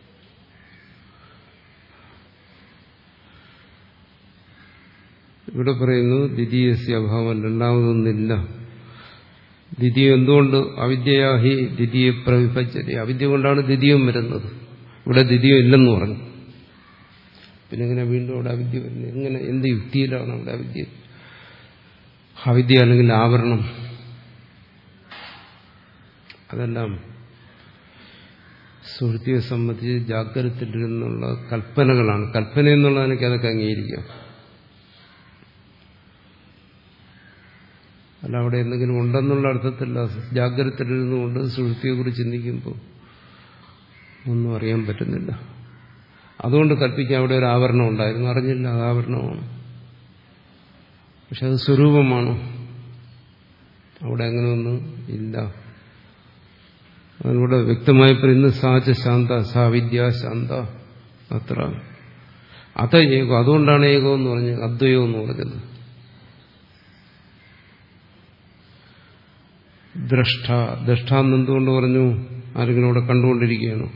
ഇവിടെ പറയുന്നു ദ്വിതീയസ്യ അഭാവം, രണ്ടാമതൊന്നില്ല. ദ്വിതീയം എന്തുകൊണ്ട്? അവിദ്യയാഹി ദ്വിതീയ പ്രവിഭജ്യത, അവിദ്യ കൊണ്ടാണ് ദ്വിതീയം വരുന്നത്. ഇവിടെ ദ്വിതീയം ഇല്ലെന്ന് പറഞ്ഞു. പിന്നെ എങ്ങനെ വീണ്ടും അവിടെ അവിദ്യ വരുന്നത്? എങ്ങനെ, എന്ത് യുക്തിയിലാണ് അവിടെ അവിദ്യ? അവിദ്യ അല്ലെങ്കിൽ ആവരണം, അതെല്ലാം സുഹൃത്തിയെ സംബന്ധിച്ച് ജാഗ്രതത്തിലിരുന്നുള്ള കൽപ്പനകളാണ്. കൽപ്പന എന്നുള്ളത് എനിക്ക് അതൊക്കെ അംഗീകരിക്കാം. അല്ല, അവിടെ എന്തെങ്കിലും ഉണ്ടെന്നുള്ള അർത്ഥത്തില്ല. ജാഗ്രതത്തിലിരുന്നുകൊണ്ട് സുഹൃത്തിയെക്കുറിച്ച് ചിന്തിക്കുമ്പോൾ ഒന്നും അറിയാൻ പറ്റുന്നില്ല. അതുകൊണ്ട് കൽപ്പിക്കാൻ അവിടെ ഒരു ആവരണം ഉണ്ടായിരുന്നു, അറിഞ്ഞില്ല, അത് ആവരണമാണ്. പക്ഷെ അത് സ്വരൂപമാണ്, അവിടെ അങ്ങനെയൊന്നും ഇല്ല. അതിലൂടെ വ്യക്തമായി പറയുന്ന സാച ശാന്ത, സാ വിദ്യ ശാന്ത, അത്ര അത ഏകോ. അതുകൊണ്ടാണ് ഏകോ എന്ന് പറഞ്ഞത്, അദ്വയോ എന്ന് പറഞ്ഞത്. ദ്രഷ്ട, ദ്രഷ്ട എന്നെന്തുകൊണ്ട് പറഞ്ഞു? ആരെങ്കിലും അവിടെ കണ്ടുകൊണ്ടിരിക്കുകയാണോ?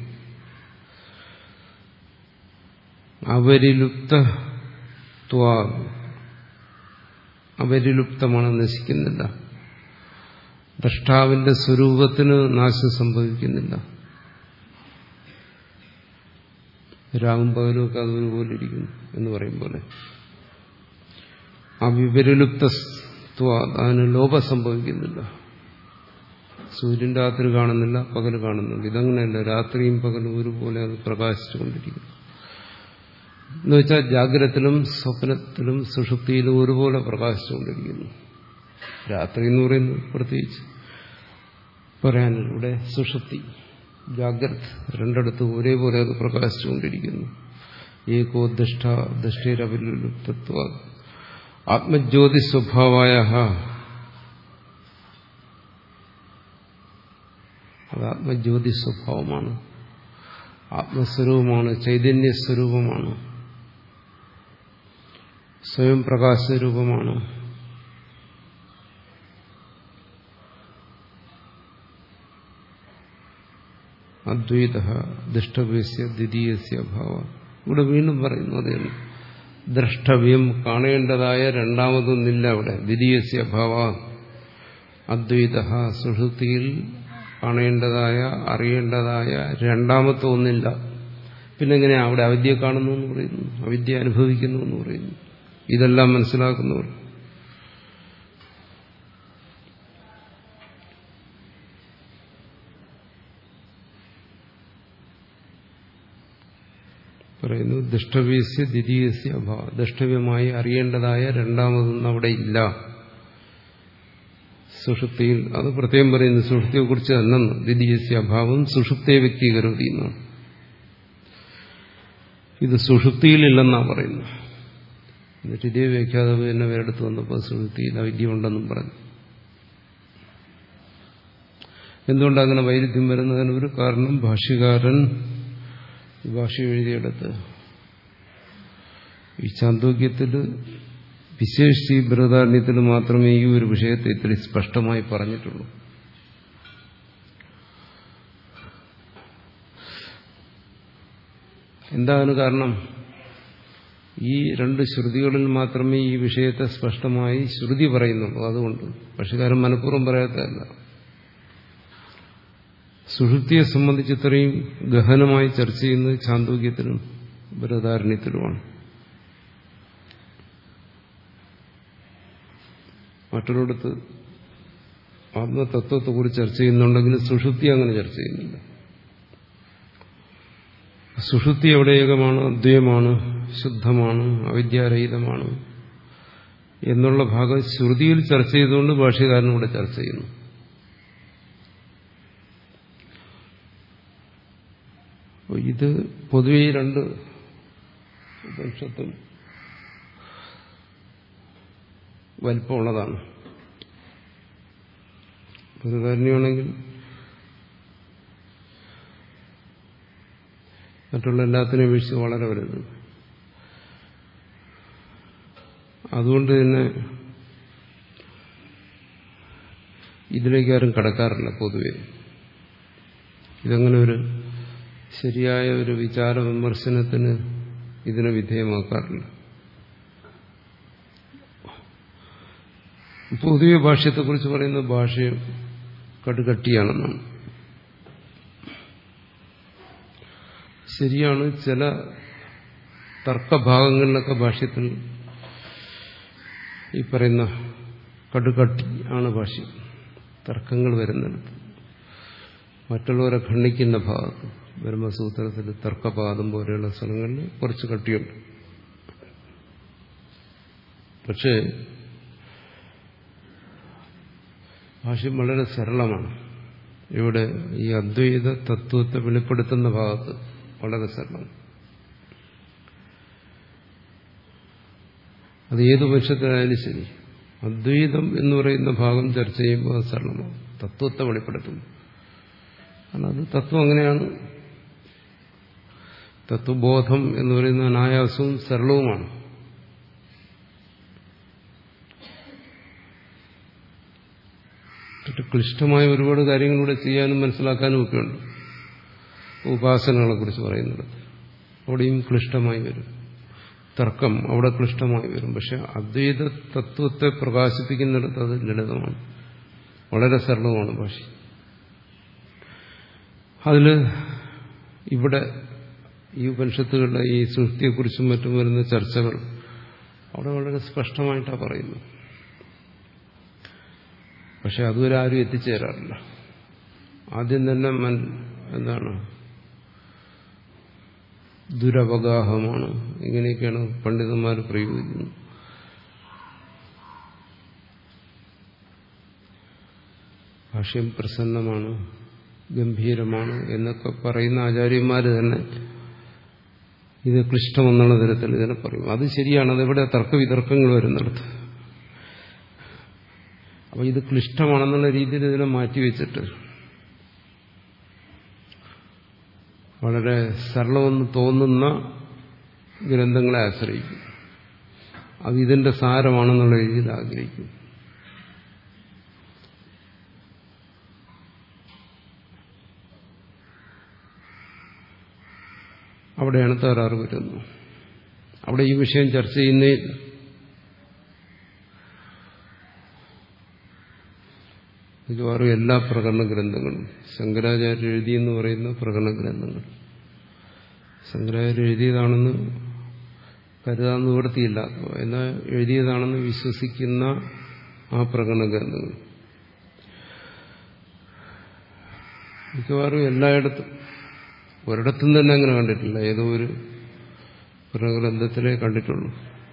അവരിലുപ്ത, അവരിലുപ്തമാണ്, നശിക്കുന്നില്ല. ദ്രഷ്ടാവിന്റെ സ്വരൂപത്തിന് നാശം സംഭവിക്കുന്നില്ല. രാവും പകലും ഒക്കെ അതുപോലെ ഇരിക്കുന്നു എന്ന് പറയും പോലെ. ആ വിപരിലുപ്ത അതിന് ലോപം സംഭവിക്കുന്നില്ല. സൂര്യൻ രാത്രി കാണുന്നില്ല, പകൽ കാണുന്നുണ്ട്. ഇതങ്ങനെയല്ല, രാത്രിയും പകലും ഒരുപോലെ അത് പ്രകാശിച്ചുകൊണ്ടിരിക്കുന്നു. എന്ന് വെച്ചാൽ ജാഗ്രതത്തിലും സ്വപ്നത്തിലും സുഷുപ്തിയിലും ഒരുപോലെ പ്രകാശിച്ചുകൊണ്ടിരിക്കുന്നു. രാത്രി എന്ന് പറയുന്നത് പ്രത്യേകിച്ച് പറയാനില്ല. ഇവിടെ സുഷുപ്തി, ജാഗ്രത രണ്ടിടത്തും ഒരേപോലെ അത് പ്രകാശിച്ചുകൊണ്ടിരിക്കുന്നു. ഏകോ ദൃഷ്ട ദൃഷ്ടേരവിലുപ്തത്വ ആത്മജ്യോതി സ്വഭാവായ, അത് ആത്മജ്യോതി സ്വഭാവമാണ്, ആത്മസ്വരൂപമാണ്, ചൈതന്യസ്വരൂപമാണ്, സ്വയം പ്രകാശരൂപമാണ്. അദ്വൈത ദൃഷ്ടവ്യസ്യ ദ്വിതീയസ്യ അഭാവ. ഇവിടെ വീണ്ടും പറയുന്നു അതാണ് ദ്രഷ്ടവ്യം, കാണേണ്ടതായ രണ്ടാമതൊന്നില്ല അവിടെ. ദ്വിതീയസ്യ അഭാവ അദ്വൈത, സുഷുപ്തിയിൽ കാണേണ്ടതായ അറിയേണ്ടതായ രണ്ടാമത്തെ ഒന്നില്ല. പിന്നെ എങ്ങനെയാ അവിടെ അവിദ്യ കാണുന്നു എന്ന് പറയുന്നു, അവിദ്യ അനുഭവിക്കുന്നു എന്ന് പറയുന്നു? ഇതെല്ലാം മനസ്സിലാക്കുന്നവർ പറയുന്നു ദൃഷ്ടവ്യസ്യ ദ്വിതീയസ്യ അഭാവ, ദൃഷ്ടവ്യമായി അറിയേണ്ടതായ രണ്ടാമതൊന്നും അവിടെ ഇല്ല സുഷുപ്തിയിൽ. അത് പ്രത്യേകം പറയുന്നു സുഷുപ്തിയെ കുറിച്ച് തന്നെ. ദ്വിതീയസ്യ അഭാവം സുഷുപ്തേ വ്യക്തീകരോതി എന്നാണ്. ഇത് സുഷുപ്തിയിലില്ലെന്നാ പറയുന്നത്. എന്നിട്ട് ഇതേ വ്യാഖ്യാതാവ് തന്നെ വേറെടുത്ത് വന്നപ്പോൾ സുഷുപ്തിയിൽ അവിദ്യ ഉണ്ടെന്നും പറഞ്ഞു. എന്തുകൊണ്ടാണ് അങ്ങനെ വൈരുദ്ധ്യം വരുന്നതിന് ഒരു കാരണം, ഭാഷ്യകാരൻ ഈ ഭാഷ്യം എഴുതിയെടുത്ത് ഈ ചാന്തോക്യത്തിൽ വിശേഷിച്ച് ഈ ബൃഹദാരണ്യത്തിൽ മാത്രമേ ഈ ഒരു വിഷയത്തെ ഇത്തിരി സ്പഷ്ടമായി പറഞ്ഞിട്ടുള്ളൂ. എന്താണ് കാരണം? ഈ രണ്ട് ശ്രുതികളിൽ മാത്രമേ ഈ വിഷയത്തെ സ്പഷ്ടമായി ശ്രുതി പറയുന്നുള്ളൂ. അതുകൊണ്ട് ഭാഷ്യകാരൻ മനഃപൂർവ്വം പറയാത്തതല്ല. സുഷുപ്തിയെ സംബന്ധിച്ച് ഇത്രയും ഗഹനമായി ചർച്ച ചെയ്യുന്നത് ചാന്തോക്യത്തിലും ബൃഹദാരണ്യത്തിലുമാണ്. മറ്റൊരിടത്ത് ആത്മതത്വത്തെക്കുറിച്ച് ചർച്ച ചെയ്യുന്നുണ്ടെങ്കിൽ സുഷുപ്തി അങ്ങനെ ചർച്ച ചെയ്യുന്നില്ല. സുഷുപ്തി എവിടെ ഏകമാണ്, അദ്വയമാണ്, ശുദ്ധമാണ്, അവിദ്യാരഹിതമാണ് എന്നുള്ള ഭാഗം ശ്രുതിയിൽ ചർച്ച ചെയ്തുകൊണ്ട് ഭാഷ്യകാരനൂടെ ചർച്ച ചെയ്യുന്നു. ഇത് പൊതുവെ രണ്ട് ഉപനിഷത്തും വലിപ്പമുള്ളതാണ്. ബൃഹദാരണ്യമാണെങ്കിൽ മറ്റുള്ള എല്ലാത്തിനെയും അപേക്ഷിച്ച് വളരെ വലുത്. അതുകൊണ്ട് തന്നെ ഇതിലേക്ക് ആരും കടക്കാറില്ല പൊതുവെ. ഇതങ്ങനെ ഒരു ശരിയായ ഒരു വിചാര വിമർശനത്തിന് ഇതിനെ വിധേയമാക്കാറില്ല. പൊതുവെ ഭാഷ്യത്തെക്കുറിച്ച് പറയുന്ന ഭാഷ്യം കടുകട്ടിയാണെന്നാണ്. ശരിയാണ്, ചില തർക്കഭാഗങ്ങളിലൊക്കെ ഭാഷ്യത്തിൽ ഈ പറയുന്ന കടുകട്ടി ആണ് ഭാഷ്യം. തർക്കങ്ങൾ വരുന്നിടത്ത്, മറ്റുള്ളവരെ ഖണ്ഡിക്കുന്ന ഭാഗത്ത്, ബ്രഹ്മസൂത്രത്തിൽ തർക്കപാദം പോലെയുള്ള സ്ഥലങ്ങളിൽ കുറച്ച് കട്ടിയുണ്ട്. പക്ഷേ ഭാഷ്യം വളരെ സരളമാണ്. ഇവിടെ ഈ അദ്വൈത തത്വത്തെ വെളിപ്പെടുത്തുന്ന ഭാഗത്ത് വളരെ സരളമാണ്. അത് ഏത് പക്ഷത്തിലായാലും ശരി, അദ്വൈതം എന്ന് പറയുന്ന ഭാഗം ചർച്ച ചെയ്യുമ്പോൾ അത് സരളമാണ്. തത്വത്തെ വെളിപ്പെടുത്തുന്നു. കാരണം അത് തത്വം അങ്ങനെയാണ്. തത്വബോധം എന്ന് പറയുന്ന അനായാസവും സരളവുമാണ്. ക്ലിഷ്ടമായ ഒരുപാട് കാര്യങ്ങളിലൂടെ ചെയ്യാനും മനസ്സിലാക്കാനും ഒക്കെയുണ്ട്. ഉപാസനകളെ കുറിച്ച് പറയുന്നത് അവിടെയും ക്ലിഷ്ടമായി വരും. തർക്കം അവിടെ ക്ലിഷ്ടമായി വരും. പക്ഷെ അദ്വൈത തത്വത്തെ പ്രകാശിപ്പിക്കുന്നിടത്ത് അത് ലളിതമാണ്, വളരെ സരളമാണ് ഭാഷ. അതിൽ ഇവിടെ ഈ ഉപനിഷത്തുകളുടെ ഈ സൃഷ്ടിയെക്കുറിച്ചും മറ്റും വരുന്ന ചർച്ചകൾ അവിടെ വളരെ സ്പഷ്ടമായിട്ടാണ് പറയുന്നത്. പക്ഷെ അതുവരെ ആരും എത്തിച്ചേരാറില്ല. ആദ്യം തന്നെ മൻ എന്താണ് ദുരവഗാഹമാണ്, ഇങ്ങനെയൊക്കെയാണ് പണ്ഡിതന്മാർ പ്രയോഗിക്കുന്നത്. ഭാഷ്യം പ്രസന്നമാണ്, ഗംഭീരമാണ് എന്നൊക്കെ പറയുന്ന ആചാര്യന്മാർ തന്നെ ഇത് ക്ലിഷ്ടമെന്നുള്ള തരത്തിൽ ഇതിനെ പറയും. അത് ശരിയാണ്, അതെവിടെ തർക്കവിതർക്കങ്ങൾ വരുന്നിടത്ത്. അപ്പൊ ഇത് ക്ലിഷ്ടമാണെന്നുള്ള രീതിയിൽ ഇതിനെ മാറ്റിവെച്ചിട്ട് വളരെ സരളമെന്ന് തോന്നുന്ന ഗ്രന്ഥങ്ങളെ ആശ്രയിക്കും. അത് ഇതിന്റെ സാരമാണെന്നുള്ള രീതിയിൽ ആഗ്രഹിക്കും. അവിടെയാണ് തകരാറ് വരുന്നത്. അവിടെ ഈ വിഷയം ചർച്ച ചെയ്യുന്നേ മിക്കവാറും എല്ലാ പ്രകരണ ഗ്രന്ഥങ്ങളും ശങ്കരാചാര്യ എഴുതിയെന്ന് പറയുന്ന പ്രകരണ ഗ്രന്ഥങ്ങൾ ശങ്കരാചാര്യ എഴുതിയതാണെന്ന് കരുതാൻ നിവൃത്തിയില്ല. എന്നാൽ എഴുതിയതാണെന്ന് വിശ്വസിക്കുന്ന ആ പ്രകരണ ഗ്രന്ഥങ്ങൾ മിക്കവാറും എല്ലായിടത്തും, ഒരിടത്തും തന്നെ അങ്ങനെ കണ്ടിട്ടില്ല. ഏതോ ഒരു പ്രകരണഗ്രന്ഥത്തിലേ കണ്ടിട്ടുള്ളൂ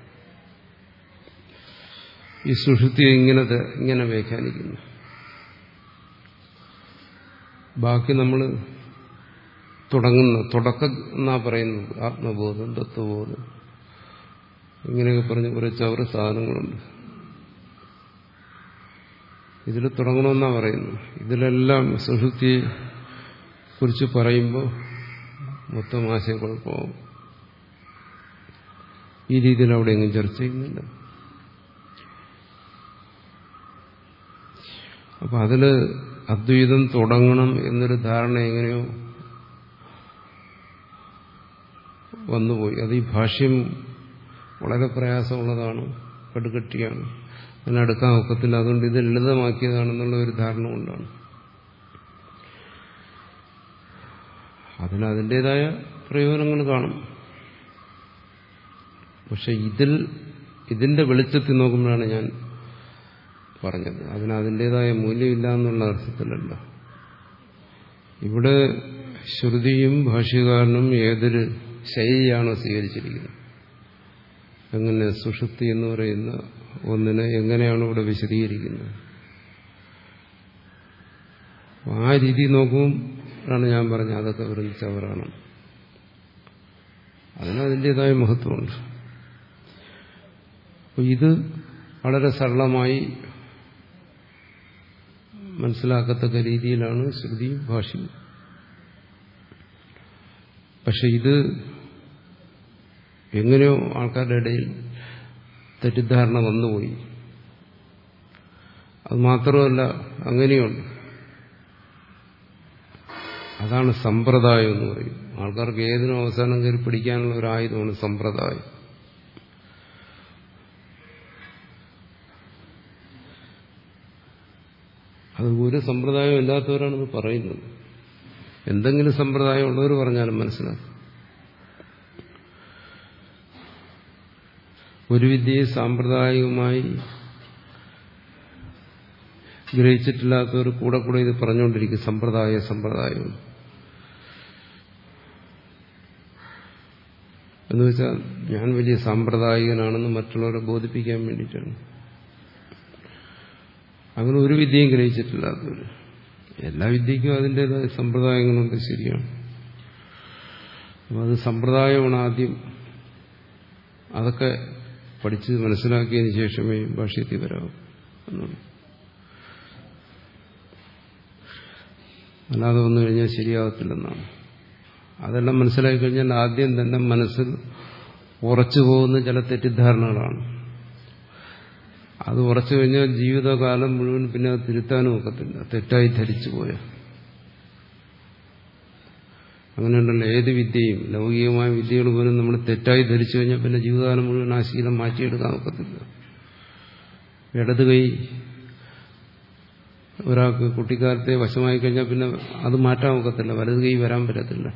ഈ സുഷുപ്തിയെ ഇങ്ങനത്തെ ഇങ്ങനെ വ്യാഖ്യാനിക്കുന്നു. ബാക്കി നമ്മൾ തുടങ്ങുന്ന തുടക്കം എന്നാ പറയുന്നത് ആത്മബോധം, തത്വബോധം, ഇങ്ങനെയൊക്കെ പറഞ്ഞ് കുറെ ചവറ് സാധനങ്ങളുണ്ട്. ഇതിൽ തുടങ്ങണമെന്നാ പറയുന്നത്. ഇതിലെല്ലാം സുഷുപ്തിയെ കുറിച്ച് പറയുമ്പോൾ മൊത്തം ആശയക്കുഴപ്പമാവും. ഈ രീതിയിൽ അവിടെ എങ്ങും ചർച്ച ചെയ്യുന്നില്ല. അപ്പൊ അതില് അദ്വൈതം തുടങ്ങണം എന്നൊരു ധാരണ എങ്ങനെയോ വന്നുപോയി. അത് ഈ ഭാഷ്യം വളരെ പ്രയാസമുള്ളതാണ്, കടുകട്ടിയാണ്, അതിനടുക്കാൻ ഒക്കത്തില്ല. അതുകൊണ്ട് ഇത് ലളിതമാക്കിയതാണെന്നുള്ള ഒരു ധാരണ കൊണ്ടാണ്. അതിന് അതിൻ്റെതായ പ്രയോജനങ്ങൾ കാണും. പക്ഷെ ഇതിൽ ഇതിന്റെ വെളിച്ചത്തിൽ നോക്കുമ്പോഴാണ് ഞാൻ പറഞ്ഞത്, അതിന് അതിൻ്റെതായ മൂല്യമില്ല എന്നുള്ള അർത്ഥത്തിലല്ല. ഇവിടെ ശ്രുതിയും ഭാഷ്യകാരനും ഏതൊരു ശൈലിയാണോ സ്വീകരിച്ചിരിക്കുന്നത്, എങ്ങനെ സുഷുപ്തി എന്ന് പറയുന്ന ഒന്നിനെ എങ്ങനെയാണ് ഇവിടെ വിശദീകരിക്കുന്നത്, ആ രീതി നോക്കുമ്പോഴാണ് ഞാൻ പറഞ്ഞത് അതൊക്കെ വൃന്ദിച്ചവരാണ്. അതിന് അതിൻ്റെതായ മഹത്വമുണ്ട്. അപ്പോൾ ഇത് വളരെ സരളമായി മനസ്സിലാക്കത്തക്ക രീതിയിലാണ് ശ്രുതിയും ഭാഷ്യയും. പക്ഷെ ഇത് എങ്ങനെയോ ആൾക്കാരുടെ ഇടയിൽ തെറ്റിദ്ധാരണ വന്നുപോയി. അത് മാത്രമല്ല, അങ്ങനെയുണ്ട്. അതാണ് സമ്പ്രദായം എന്ന് പറയും. ആൾക്കാർക്ക് ഏതിനും അവസാനം കയറി പിടിക്കാനുള്ള ഒരു ആയുധമാണ് സമ്പ്രദായം. അത് ഒരു സമ്പ്രദായം ഇല്ലാത്തവരാണെന്ന് പറയുന്നത്. എന്തെങ്കിലും സമ്പ്രദായം ഉള്ളവർ പറഞ്ഞാലും മനസ്സിലാക്കും. ഒരു വിദ്യയെ സാമ്പ്രദായികമായി ഗ്രഹിച്ചിട്ടില്ലാത്തവർ കൂടെ കൂടെ ഇത് പറഞ്ഞുകൊണ്ടിരിക്കും, സമ്പ്രദായ സമ്പ്രദായം എന്ന് വെച്ചാൽ ഞാൻ വലിയ സാമ്പ്രദായികനാണെന്ന് മറ്റുള്ളവരെ ബോധിപ്പിക്കാൻ വേണ്ടിയിട്ടാണ്. അങ്ങനെ ഒരു വിദ്യയും ഗ്രഹിച്ചിട്ടില്ലാത്തവർ. എല്ലാ വിദ്യയ്ക്കും അതിൻ്റെതായ സമ്പ്രദായങ്ങളുണ്ട്, ശരിയാണ്. അപ്പം അത് സമ്പ്രദായമാണ് ആദ്യം. അതൊക്കെ പഠിച്ച് മനസ്സിലാക്കിയതിന് ശേഷമേ ഭാഷ്യത്തിൽ വരാവൂ എന്നുള്ളൂ. അല്ലാതെ വന്നു കഴിഞ്ഞാൽ ശരിയാകത്തില്ലെന്നാണ്. അതെല്ലാം മനസ്സിലാക്കി കഴിഞ്ഞാൽ ആദ്യം തന്നെ മനസ്സിൽ ഉറച്ചു പോകുന്ന ചില തെറ്റിദ്ധാരണകളാണ്. അത് ഉറച്ചു കഴിഞ്ഞാൽ ജീവിതകാലം മുഴുവൻ പിന്നെ അത് തിരുത്താനും ഒക്കത്തില്ല, തെറ്റായി ധരിച്ചു പോയാൽ. അങ്ങനെയുണ്ടല്ലോ ഏത് വിദ്യയും, ലൗകികമായ വിദ്യകൾ പോലും നമ്മൾ തെറ്റായി ധരിച്ചു കഴിഞ്ഞാൽ പിന്നെ ജീവിതകാലം മുഴുവൻ ആ ശീലം മാറ്റിയെടുക്കാൻ ഒക്കത്തില്ല. ഇടത് കൈ ഒരാൾക്ക് കുട്ടിക്കാലത്തെ വശമായി കഴിഞ്ഞാൽ പിന്നെ അത് മാറ്റാൻ ഒക്കത്തില്ല, വലത് കൈ വരാൻ പറ്റത്തില്ല.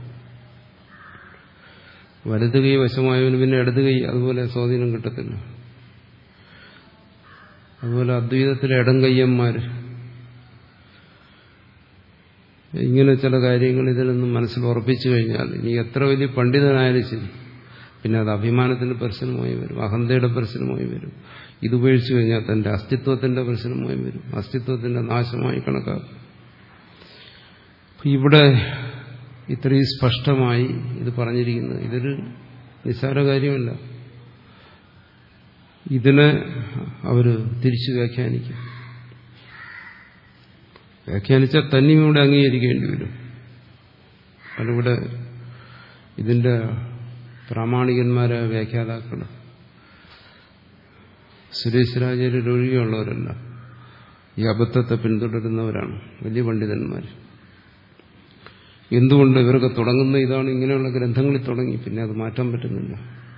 വലത് കൈ വശമായവന് പിന്നെ ഇടത് കൈ അതുപോലെ സ്വാധീനം കിട്ടത്തില്ല. അതുപോലെ അദ്വൈതത്തിലെ ഇടം കയ്യന്മാര് ഇങ്ങനെ ചില കാര്യങ്ങൾ ഇതിൽ നിന്നും മനസ്സിൽ ഉറപ്പിച്ചു കഴിഞ്ഞാൽ ഇനി എത്ര വലിയ പണ്ഡിതനായാലും ശരി, പിന്നെ അത് അഭിമാനത്തിന്റെ പ്രശ്നമായി വരും, അഹന്തയുടെ പ്രശ്നമായി വരും. ഇത് ഉപേക്ഷിച്ചു കഴിഞ്ഞാൽ തന്റെ അസ്തിത്വത്തിന്റെ പ്രശ്നമായി വരും, അസ്തിത്വത്തിന്റെ നാശമായി കണക്കാക്കും. ഇവിടെ ഇത്രയും സ്പഷ്ടമായി ഇത് പറഞ്ഞിരിക്കുന്നത് ഇതൊരു നിസ്സാര കാര്യമല്ല. ഇതിനെ അവര് തിരിച്ചു വ്യാഖ്യാനിക്കും. വ്യാഖ്യാനിച്ചാൽ തന്നെയും ഇവിടെ അംഗീകരിക്കേണ്ടി വരും. അതിവിടെ ഇതിന്റെ പ്രാമാണികന്മാരായ വ്യാഖ്യാതാക്കൾ സുരേശ്വരാചാര്യരൊഴികെയുള്ളവരല്ല, ഈ അബദ്ധത്തെ പിന്തുടരുന്നവരാണ് വലിയ പണ്ഡിതന്മാർ. എന്തുകൊണ്ട് ഇവരൊക്കെ തുടങ്ങുന്ന ഇതാണ്, ഇങ്ങനെയുള്ള ഗ്രന്ഥങ്ങളിൽ തുടങ്ങി, പിന്നെ അത് മാറ്റാൻ പറ്റുന്നില്ല.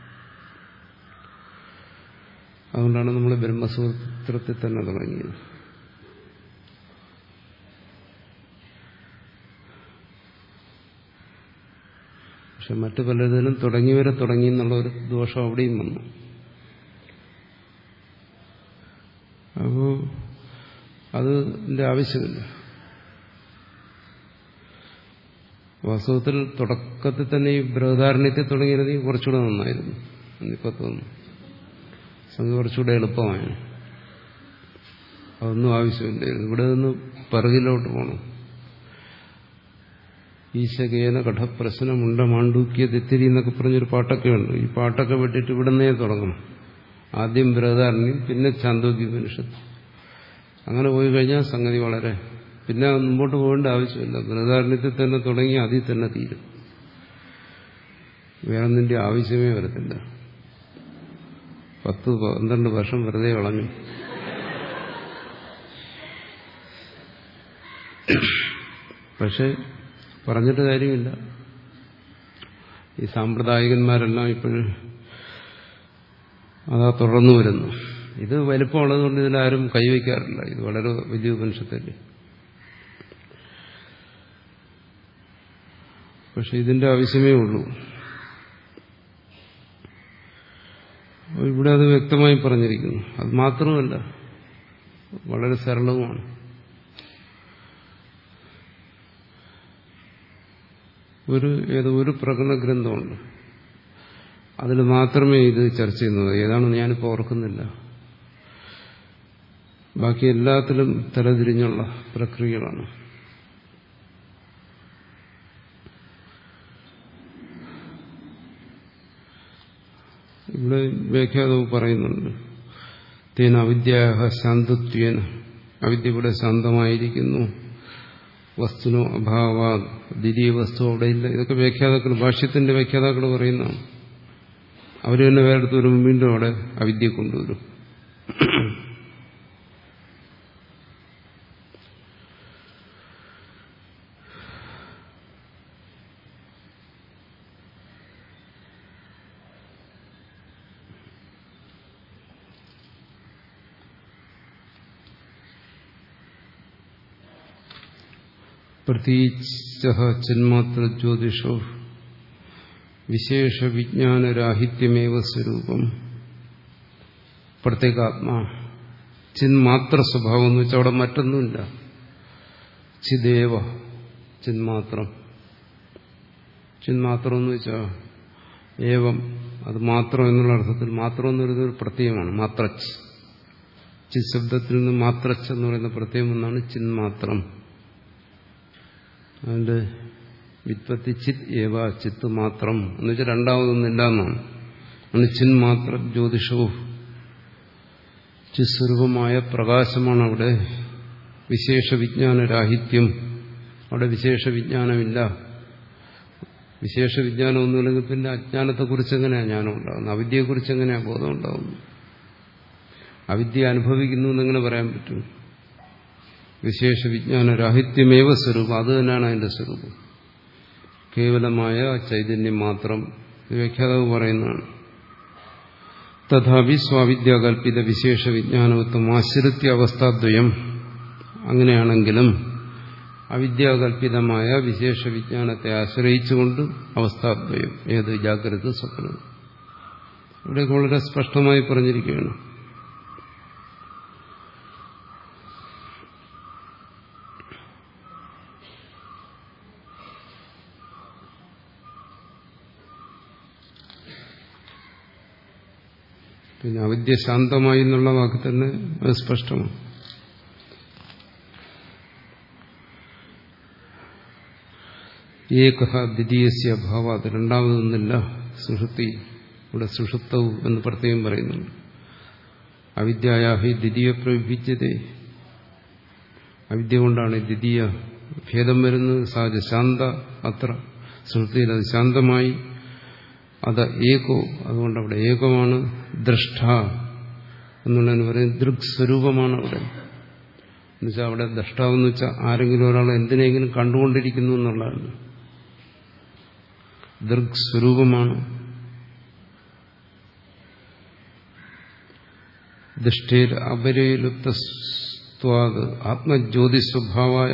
അതുകൊണ്ടാണ് നമ്മൾ ബ്രഹ്മസൂത്രത്തിൽ തന്നെ തുടങ്ങിയത്. പക്ഷെ മറ്റു പലതിലും തുടങ്ങിയവരെ തുടങ്ങി എന്നുള്ള ഒരു ദോഷം അവിടെയും വന്നു. അപ്പോ അതിന്റെ ആവശ്യമില്ല. വാസ്തവത്തിൽ തുടക്കത്തിൽ തന്നെ ഈ ബൃഹദാരണ്യത്തിൽ തുടങ്ങിയിരുന്നെങ്കിൽ കുറച്ചുകൂടെ നന്നായിരുന്നു. ഇപ്പൊ തോന്നുന്നു സംഗതി കുറച്ചുകൂടെ എളുപ്പമായിരുന്നു. അതൊന്നും ആവശ്യമില്ലായിരുന്നു. ഇവിടെ നിന്ന് പിറകിലോട്ട് പോകണം. ഈശകേന കഠപ്രശ്നമുണ്ട മാണ്ഡൂക്യ തെത്തിരി എന്നൊക്കെ പറഞ്ഞൊരു പാട്ടൊക്കെ ഉണ്ട്. ഈ പാട്ടൊക്കെ വിട്ടിട്ട് ഇവിടുന്നേ തുടങ്ങണം. ആദ്യം ബൃഹദാരണ്യം, പിന്നെ ഛാന്ദോഗ്യ ഉപനിഷത്ത്. അങ്ങനെ പോയി കഴിഞ്ഞാൽ സംഗതി വളരെ പിന്നെ മുമ്പോട്ട് പോകേണ്ട ആവശ്യമില്ല. ബൃഹദാരണ്യത്തിൽ തന്നെ തുടങ്ങി അതിൽ തന്നെ തീരും. വേറൊന്നിന്റെ ആവശ്യമേ വരത്തില്ല. പത്ത് പന്ത്രണ്ട് വർഷം വെറുതെ കളഞ്ഞു. പക്ഷെ പറഞ്ഞിട്ട് കാര്യമില്ല. ഈ സാമ്പ്രദായികന്മാരെല്ലാം ഇപ്പോഴും അതാ തുടർന്നു വരുന്നു. ഇത് വലിപ്പമുള്ളതുകൊണ്ട് ഇതിലാരും കൈവയ്ക്കാറില്ല. ഇത് വളരെ വലിയ ഉപനിഷത്തല്ലേ. പക്ഷെ ഇതിന്റെ ആവശ്യമേ ഉള്ളൂ. ഇവിടെ അത് വ്യക്തമായി പറഞ്ഞിരിക്കുന്നു. അത് മാത്രമല്ല, വളരെ സരളവുമാണ്. ഒരു ഏതോ ഒരു പ്രകടന ഗ്രന്ഥമുണ്ട്, അതിൽ മാത്രമേ ഇത് ചർച്ച ചെയ്യുന്നത്. ഏതാണെന്ന് ഞാനിപ്പോൾ ഓർക്കുന്നില്ല. ബാക്കി എല്ലാത്തിലും തലതിരിഞ്ഞുള്ള പ്രക്രിയകളാണ്. ഇവിടെ വ്യാഖ്യാതാവ് പറയുന്നുണ്ട്, തേന അവിദ്യാഹ ശാന്തത്വേന, അവിദ്യ ഇവിടെ ശാന്തമായിരിക്കുന്നു, വസ്തുനോ അഭാവ, ദ്വിതീയ വസ്തു അവിടെയില്ല. ഇതൊക്കെ വ്യാഖ്യാതാക്കൾ, ഭാഷ്യത്തിന്റെ വ്യാഖ്യാതാക്കൾ പറയുന്നതാണ്. അവർ തന്നെ വേറെടുത്ത് വരുമ്പോൾ വീണ്ടും അവിടെ അവിദ്യ കൊണ്ടുവരും. പ്രതീച്ഛ ചിന്മാത്ര ജ്യോതിഷോ വിശേഷ വിജ്ഞാനരാഹിത്യമേവ സ്വരൂപം. പ്രത്യേകാത്മാ ചിന്മാത്ര സ്വഭാവം എന്ന് വെച്ചാൽ അവിടെ മറ്റൊന്നുമില്ല. ചിദേവ ചിന്മാത്രം. ചിന്മാത്രം എന്ന് വെച്ചാൽ ഏവം, അത് മാത്രം എന്നുള്ള അർത്ഥത്തിൽ, മാത്രം എന്ന് പറയുന്നത് ഒരു പ്രത്യയമാണ്. മാത്രച്ച്, ചിത് ശബ്ദത്തിൽ നിന്ന് മാത്രച്ച് എന്ന് പറയുന്ന പ്രത്യയം എന്നാണ് ചിന്മാത്രം. അതിന്റെ വിത്പത്തി ചിത് ഏവ, ചിത്ത് മാത്രം എന്ന് വെച്ചാൽ രണ്ടാമതൊന്നില്ല എന്നാണ്. ആണ് ചിന്മാത്ര ജ്യോതിഷവും. ചിസ്വരൂപമായ പ്രകാശമാണ് അവിടെ. വിശേഷ വിജ്ഞാനരാഹിത്യം, അവിടെ വിശേഷ വിജ്ഞാനമില്ല. വിശേഷ വിജ്ഞാനം ഒന്നുമില്ലെങ്കിൽ പിന്നെ അജ്ഞാനത്തെക്കുറിച്ച് എങ്ങനെയാണ് ജ്ഞാനം ഉണ്ടാകുന്നത്? അവിദ്യയെക്കുറിച്ച് എങ്ങനെയാണ് ബോധം ഉണ്ടാകുന്നത്? അവിദ്യ അനുഭവിക്കുന്നു എന്നെങ്ങനെ പറയാൻ പറ്റും? വിശേഷ വിജ്ഞാനരാഹിത്യമേവ സ്വരൂപം, അത് തന്നെയാണ് അതിന്റെ സ്വരൂപം. കേവലമായ ചൈതന്യം മാത്രം. വ്യാഖ്യാതാവ് പറയുന്നതാണ്. തഥാപി സ്വാവിദ്യാകൽപിത വിശേഷ വിജ്ഞാനവത്വം ആശ്രിത്യ അവസ്ഥാദ്വയം. അങ്ങനെയാണെങ്കിലും അവിദ്യാകൽപിതമായ വിശേഷ വിജ്ഞാനത്തെ ആശ്രയിച്ചുകൊണ്ട് അവസ്ഥാദ്വയം, ഏത് ജാഗ്രത സ്വപ്നം, ഇവിടെ വളരെ സ്പഷ്ടമായി പറഞ്ഞിരിക്കുകയാണ്. പിന്നെ അവിദ്യ ശാന്തമായി എന്നുള്ള വാക്ക് തന്നെ അത് സ്പഷ്ടമാണ്. ഏകഹ ദ്വിതീയസ്യ അഭാവാത്, രണ്ടാമതൊന്നില്ല. സുഷുപ്തി, ഇവിടെ സുഷുപ്തവും എന്ന് പ്രത്യേകം പറയുന്നുണ്ട്. അവിദ്യായാഹി ദ്വിതീയ പ്രവിഭ്യത്തെ, അവിദ്യ കൊണ്ടാണ് ദ്വിതീയ ഭേദം വരുന്നത്. സഹജ ശാന്ത അത്ര, സുഷുപ്തിയിൽ അത് ശാന്തമായി. അത് ഏകോ, അതുകൊണ്ട് അവിടെ ഏകമാണ്. ദ്രഷ്ട എന്നുള്ളതിന് പറയുന്നത് ദൃക് സ്വരൂപമാണ് അവിടെ. എന്നുവെച്ചാൽ അവിടെ ദ്രഷ്ടാവെന്ന് വെച്ചാൽ ആരെങ്കിലും ഒരാൾ എന്തിനെങ്കിലും കണ്ടുകൊണ്ടിരിക്കുന്നു എന്നുള്ളതാണ്. ദൃക് സ്വരൂപമാണ്. ദൃഷ്ടേർ അപരേലുപ്തസ്ത്വാത് ആത്മജ്യോതി സ്വഭാവായ,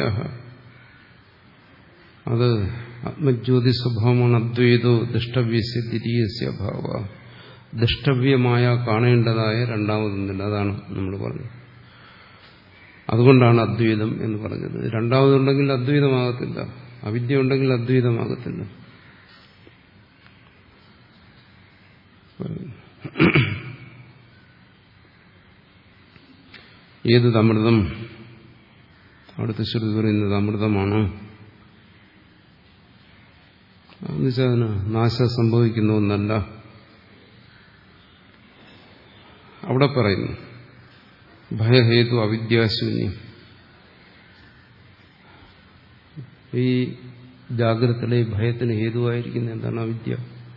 അത് ആത്മജ്യോതി സ്വഭാവമാണ്. അദ്വൈതോ ദൃഷ്ടവ്യസ്യ ദ്വിതീയസ്യ അഭാവ, ദൃഷ്ടവ്യമായ കാണേണ്ടതായ രണ്ടാമതൊന്നില്ല. അതാണ് നമ്മൾ പറഞ്ഞത്. അതുകൊണ്ടാണ് അദ്വൈതം എന്ന് പറഞ്ഞത്. രണ്ടാമതുണ്ടെങ്കിൽ അദ്വൈതമാകത്തില്ല, അവിദ്യ ഉണ്ടെങ്കിൽ അദ്വൈതമാകത്തില്ല. ഏത് അമൃതം, അടുത്ത ശ്രുതി പറയുന്നത് അമൃതമാണ്. എന്നുവെച്ചാൽ അതിന് നാശം സംഭവിക്കുന്ന ഒന്നല്ല. അവിടെ പറയുന്നു ഭയഹേതു അവിദ്യാശൂന്യം. ഈ ജാഗ്രതയിലെ ഭയത്തിന് ഹേതുവായിരിക്കുന്ന എന്താണ്? അവിദ്യ.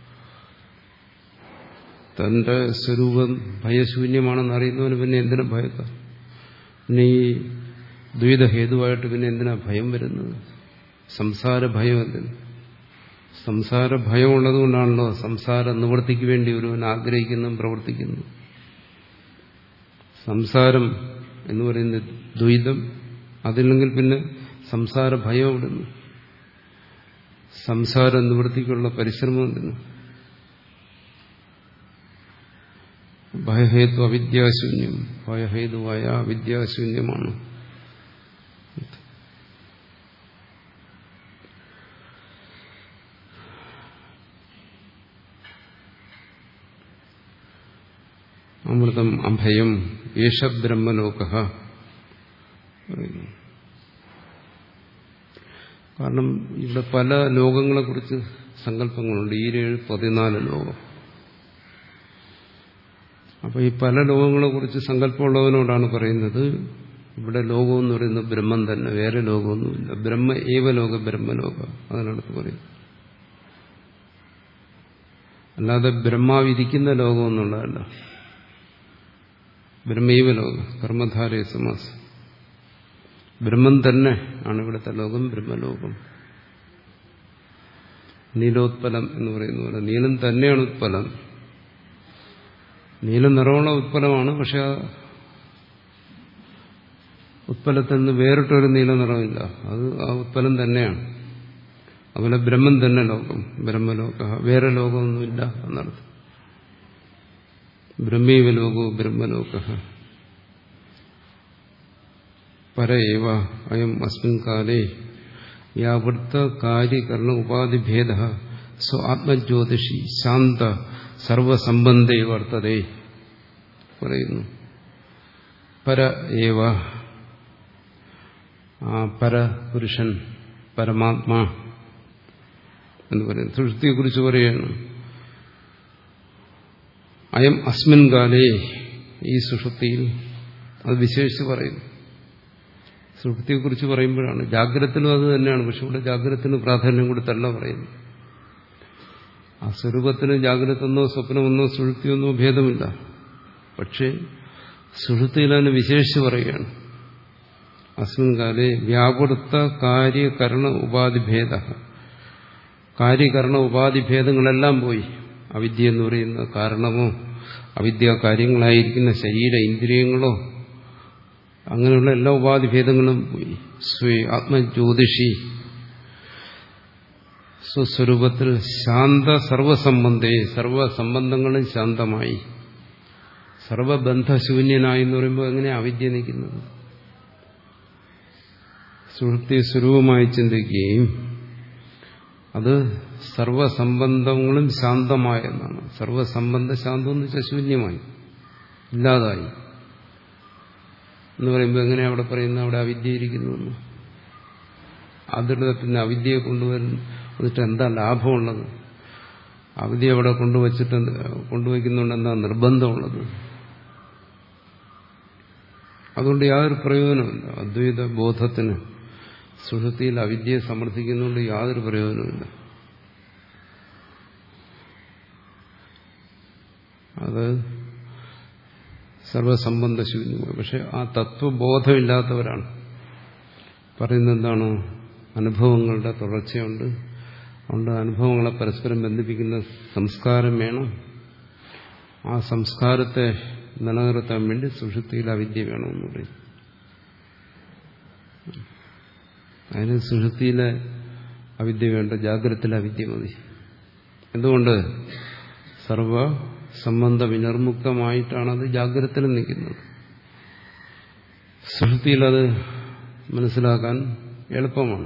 തന്റെ സ്വരൂപം ഭയശൂന്യമാണെന്ന് അറിയുന്നവന് പിന്നെ എന്തിനാ ഭയക്കാം? പിന്നെ ഈ ദ്വൈത ഹേതുവായിട്ട് പിന്നെ എന്തിനാ ഭയം വരുന്നത്? സംസാര ഭയം എന്തിന്? സംസാര ഭയം ഉള്ളതുകൊണ്ടാണല്ലോ സംസാര നിവൃത്തിക്ക് വേണ്ടി ഒരുവൻ ആഗ്രഹിക്കുന്നതും പ്രവർത്തിക്കുന്നു. സംസാരം എന്ന് പറയുന്നത് ദ്വൈതം, അതില്ലെങ്കിൽ പിന്നെ സംസാര ഭയം എവിടുന്നു? സംസാര നിവൃത്തിക്കുള്ള പരിശ്രമം എന്തിനു? ഭയഹേതു അവിദ്യാശൂന്യം. ഭയഹേതുവായ അവിദ്യാശൂന്യമാണ്. അമൃതം അഭയം യേശ ബ്രഹ്മലോകഃ പറയുന്നു. കാരണം ഇവിടെ പല ലോകങ്ങളെക്കുറിച്ച് സങ്കല്പങ്ങളുണ്ട്. ഈരേഴ് പതിനാല് ലോകം. അപ്പൊ ഈ പല ലോകങ്ങളെക്കുറിച്ച് സങ്കല്പമുള്ളവനോടാണ് പറയുന്നത് ഇവിടെ ലോകമെന്ന് പറയുന്നത് ബ്രഹ്മം തന്നെ, വേറെ ലോകമൊന്നുമില്ല. ബ്രഹ്മ ഏവലോക ബ്രഹ്മലോക, അതിനടുത്ത് പറയും. അല്ലാതെ ബ്രഹ്മാവിരിക്കുന്ന ലോകമെന്നുള്ളതല്ല. ബ്രഹ്മൈവ ലോകം, കർമ്മധാരയ സമാസം. ബ്രഹ്മം തന്നെ ആണ് ഇവിടുത്തെ ലോകം, ബ്രഹ്മലോകം. നീലോത്പലം എന്ന് പറയുന്ന പോലെ നീലം തന്നെയാണ് ഉത്പലം. നീല നിറമുള്ള ഉത്പലമാണ്. പക്ഷെ ആ ഉത്പലത്തിൽ നിന്ന് വേറിട്ടൊരു നീല നിറമില്ല. അത് ആ ഉത്പലം തന്നെയാണ്. അതുപോലെ ബ്രഹ്മം തന്നെ ലോകം, ബ്രഹ്മലോക. വേറെ ലോകമൊന്നുമില്ല എന്നർത്ഥം. ബ്രഹ്മൈവ ലോകോ ബ്രഹ്മലോക പരയേവ അയം അസ്മിൻ കാലേ യാവൃത്ത കാര്യകരണ ഉപാധിഭേദ സ്വ ആത്മജ്യോതിഷി ശാന്ത സർവസംബന്ധേ വർത്തതേ പറയുന്നു. പര ഏവ, ആ പരപുരുഷൻ, പരമാത്മാ എന്ന് പറയുന്നു. സുഷുപ്തിയെക്കുറിച്ച് പറയുകയാണ്. അയം അസ്മിൻ കാലേ, ഈ സുഷുപ്തിയിൽ, അത് വിശേഷിച്ച് പറയുന്നു. സുഷുപ്തിയെക്കുറിച്ച് പറയുമ്പോഴാണ്. ജാഗ്രതത്തിലും അത് തന്നെയാണ്. പക്ഷെ ഇവിടെ ജാഗ്രതത്തിന് പ്രാധാന്യം കൊടുത്തല്ല പറയുന്നു. ആ സ്വരൂപത്തിന് ജാഗ്രതെന്നോ സ്വപ്നമെന്നോ സുഷുപ്തിയെന്നോ ഭേദമില്ല. പക്ഷേ സുഷുപ്തിയിൽ അതിന് വിശേഷിച്ച് പറയുകയാണ്. അസ്മിൻ കാലേ വ്യാപൃത്ത കാര്യകരണ ഉപാധിഭേദ. കാര്യകരണ ഉപാധിഭേദങ്ങളെല്ലാം പോയി. അവിദ്യ എന്ന് പറയുന്ന കാരണമോ അവിദ്യാ കാര്യങ്ങളായിരിക്കുന്ന ശരീര ഇന്ദ്രിയങ്ങളോ അങ്ങനെയുള്ള എല്ലാ ഉപാധിഭേദങ്ങളും പോയി. സ്വേ ആത്മജ്യോതിഷി, സ്വസ്വരൂപത്തിൽ ശാന്ത സർവസംബന്ധേ, സർവസംബന്ധങ്ങളും ശാന്തമായി. സർവബന്ധശൂന്യനായി എന്ന് പറയുമ്പോൾ എങ്ങനെയാണ് അവിദ്യ നിൽക്കുന്നത്? സുഷുപ്തി സ്വരൂപമായി ചിന്തിക്കുകയും അത് സർവസംബന്ധങ്ങളും ശാന്തമായെന്നാണ്. സർവസംബന്ധ ശാന്തം എന്ന് വെച്ചാൽ ശൂന്യമായി, ഇല്ലാതായി എന്ന് പറയുമ്പോൾ എങ്ങനെയാണ് അവിടെ പറയുന്നത്? അവിടെ അവിദ്യ ഇരിക്കുന്നു. അതിൽ പിന്നെ അവിദ്യയെ കൊണ്ടുവന്നിട്ട് എന്താ ലാഭമുള്ളത്? അവിദ്യ അവിടെ കൊണ്ടുവച്ചിട്ട് കൊണ്ടുവയ്ക്കുന്നുണ്ട് എന്താ നിർബന്ധമുള്ളത്? അതുകൊണ്ട് യാതൊരു പ്രയോജനമില്ല. അദ്വൈത ബോധത്തിന് സുഷുപ്തിയിൽ അവിദ്യയെ സമർത്ഥിക്കുന്നുകൊണ്ട് യാതൊരു പ്രയോജനമില്ല. അത് സർവസംബന്ധശൂന്യമാണ്. പക്ഷെ ആ തത്വബോധമില്ലാത്തവരാണ് പറയുന്നത് എന്താണ്? അനുഭവങ്ങളുടെ തുടർച്ചയുണ്ട്. അതുകൊണ്ട് അനുഭവങ്ങളെ പരസ്പരം ബന്ധിപ്പിക്കുന്ന സംസ്കാരം വേണം. ആ സംസ്കാരത്തെ നിലനിർത്താൻ വേണ്ടി സുഷുപ്തിയിൽ അവിദ്യ വേണമെന്ന് പറയും. അതിന് സുഷുപ്തിയിലെ അവിദ്യ വേണ്ട, ജാഗ്രതയിലെ അവിദ്യ മതി. എന്തുകൊണ്ട്? സർവ സംബന്ധ വിനിർമുക്തമായിട്ടാണത് ജാഗ്രതയിൽ നിൽക്കുന്നത്. സുഷുപ്തിയിൽ അത് മനസ്സിലാക്കാൻ എളുപ്പമാണ്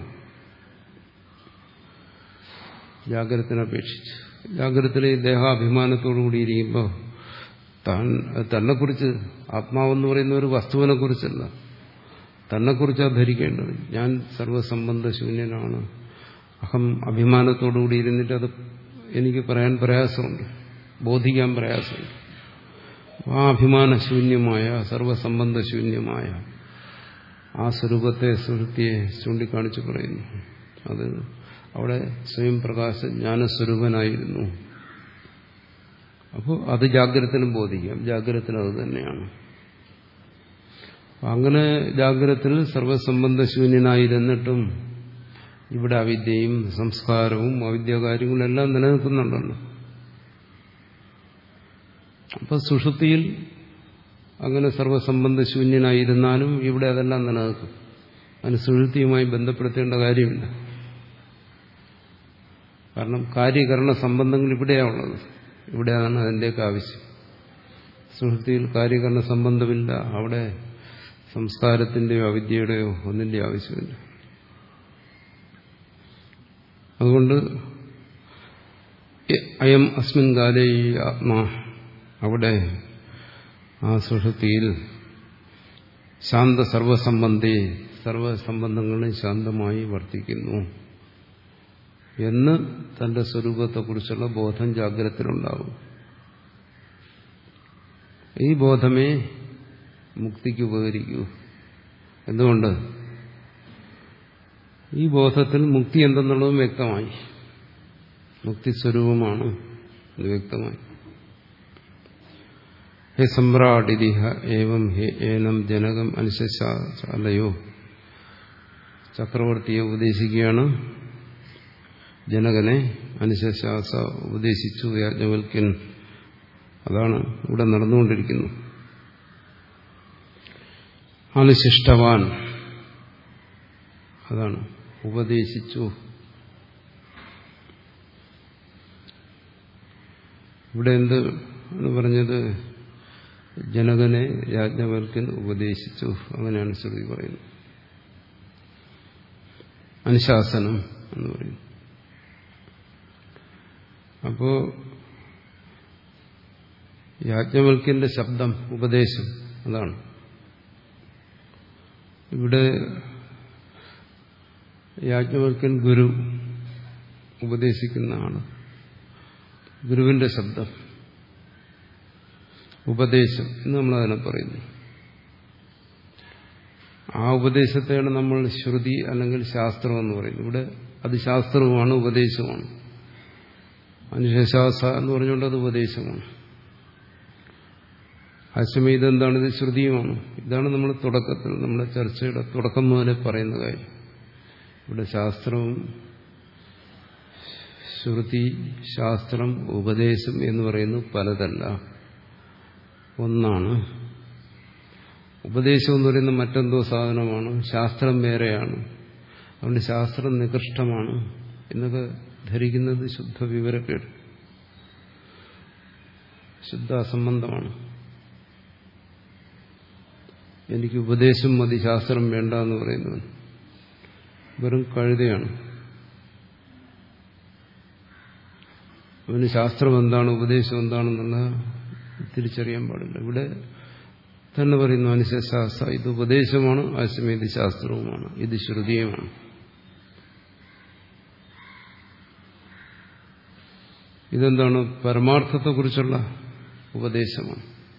ജാഗ്രതത്തിനപേക്ഷിച്ച്. ജാഗ്രതയിലെ ദേഹാഭിമാനത്തോടുകൂടിയിരിക്കുമ്പോൾ താൻ തന്നെക്കുറിച്ച്, ആത്മാവെന്ന് പറയുന്ന ഒരു വസ്തുവിനെ കുറിച്ചല്ല, തന്നെക്കുറിച്ചാണ് ധരിക്കേണ്ടത്. ഞാൻ സർവസംബന്ധശൂന്യനാണ്, അഹം അഭിമാനത്തോടുകൂടി ഇരുന്നിട്ട് അത് എനിക്ക് പറയാൻ പ്രയാസമുണ്ട്, ബോധിക്കാൻ പ്രയാസമുണ്ട്. ആ അഭിമാനശൂന്യമായ സർവസംബന്ധശൂന്യമായ ആ സ്വരൂപത്തെ സുഹൃത്തിയെ ചൂണ്ടിക്കാണിച്ച് പറയുന്നു. അത് അവിടെ സ്വയം പ്രകാശ ജ്ഞാനസ്വരൂപനായിരുന്നു. അപ്പോൾ അത് ജാഗ്രതത്തിലും ബോധിക്കാം, ജാഗ്രതത്തിൽ അത് തന്നെയാണ്. അങ്ങനെ ജാഗ്രതത്തിൽ സർവസംബന്ധശൂന്യനായിരുന്നിട്ടും ഇവിടെ അവിദ്യയും സംസ്കാരവും അവിദ്യാകാര്യങ്ങളും എല്ലാം നിലനിൽക്കുന്നുണ്ടല്ലോ. അപ്പൊ സുഷുപ്തിയിൽ അങ്ങനെ സർവസംബന്ധശൂന്യനായിരുന്നാലും ഇവിടെ അതെല്ലാം നിലനിൽക്കും. അതിന് സുഷുപ്തിയുമായി ബന്ധപ്പെടുത്തേണ്ട കാര്യമില്ല. കാരണം കാര്യകരണ സംബന്ധങ്ങൾ ഇവിടെയാണുള്ളത്, ഇവിടെയാണ് അതിൻ്റെയൊക്കെ ആവശ്യം. സുഷുപ്തിയിൽ കാര്യകരണ സംബന്ധമില്ല, അവിടെ സംസ്കാരത്തിന്റെയോ അവിദ്യയുടെയോ ഒന്നിന്റെ ആവശ്യമില്ല. അതുകൊണ്ട് അയം അസ്മിൻ കാലേ ഈ ആത്മാ, അവിടെ ആ സുഷുപ്തിയിൽ ശാന്ത സർവസംബന്ധി, സർവസംബന്ധങ്ങളും ശാന്തമായി വർത്തിക്കുന്നു എന്ന് തന്റെ സ്വരൂപത്തെക്കുറിച്ചുള്ള ബോധം ജാഗ്രതത്തിലുണ്ടാവും. ഈ ബോധമേ മുക്തിക്ക് ഉപകരിക്കൂ. എന്തുകൊണ്ട്? ഈ ബോധത്തിൽ മുക്തി എന്തെന്നുള്ളതും വ്യക്തമായി, മുക്തി സ്വരൂപമാണ് എന്ന് വ്യക്തമായി. ഹേ സമ്രാടിതിഹ ഏവം ഹേ ഏനം ജനകം അനുശാസലയോ, ചക്രവർത്തിയെ ഉപദേശിക്കുകയാണ്. ജനകനെ അനുശാസ ഉപദേശിച്ചു യാജ്ഞവൽക്യൻ. അതാണ് ഇവിടെ നടന്നുകൊണ്ടിരിക്കുന്നു. അനുശിഷ്ടവാൻ, അതാണ് ഉപദേശിച്ചു. ഇവിടെ എന്ത് പറഞ്ഞത്? ജനകനെ യാജ്ഞവൽക്യൻ ഉപദേശിച്ചു, അങ്ങനെയാണ് ശ്രുതി പറയുന്നത്. അനുശാസനം എന്ന് പറയുന്നു. അപ്പോ യാജ്ഞവൽക്യന്റെ ശബ്ദം ഉപദേശം, അതാണ് ഇവിടെ. യാജ്ഞവൽക്യൻ ഗുരു, ഉപദേശിക്കുന്ന ആള്, ഗുരുവിന്റെ ശബ്ദം ഉപദേശം എന്ന് നമ്മൾ അതിനെ പറയുന്നു. ആ ഉപദേശത്തെയാണ് നമ്മൾ ശ്രുതി അല്ലെങ്കിൽ ശാസ്ത്രം എന്ന് പറയുന്നത്. ഇവിടെ അത് ശാസ്ത്രവുമാണ്, ഉപദേശവുമാണ്. അനുശാസ എന്ന് പറഞ്ഞുകൊണ്ട് അത് ഉപദേശമാണ്. അശ്വമി ഇതെന്താണ്? ഇത് ശ്രുതിയുമാണ്. ഇതാണ് നമ്മൾ തുടക്കത്തിൽ, നമ്മുടെ ചർച്ചയുടെ തുടക്കം മുതലേ പറയുന്ന കാര്യം. ഇവിടെ ശാസ്ത്രവും ശ്രുതി, ശാസ്ത്രം, ഉപദേശം എന്ന് പറയുന്നത് പലതല്ല, ഒന്നാണ്. ഉപദേശം എന്ന് പറയുന്നത് മറ്റെന്തോ സാധനമാണ്, ശാസ്ത്രം വേറെയാണ്. അതുകൊണ്ട് ശാസ്ത്രം നികൃഷ്ടമാണ് എന്നൊക്കെ ധരിക്കുന്നത് ശുദ്ധ വിവരക്കേട്, ശുദ്ധ അസംബന്ധമാണ്. എനിക്ക് ഉപദേശം മതി, ശാസ്ത്രം വേണ്ട എന്ന് പറയുന്നവൻ വെറും കഴുതയാണ്. അവന് ശാസ്ത്രം എന്താണ്, ഉപദേശം എന്താണെന്നുള്ള തിരിച്ചറിയാൻ പാടില്ല. ഇവിടെ തന്നെ പറയുന്നു അനുശാസ, ഇത് ഉപദേശമാണ്, ആശ്രമം ഇത് ശാസ്ത്രവുമാണ്, ഇത് ശ്രുതിയുമാണ്. ഇതെന്താണ്? പരമാർത്ഥത്തെക്കുറിച്ചുള്ള ഉപദേശമാണ്,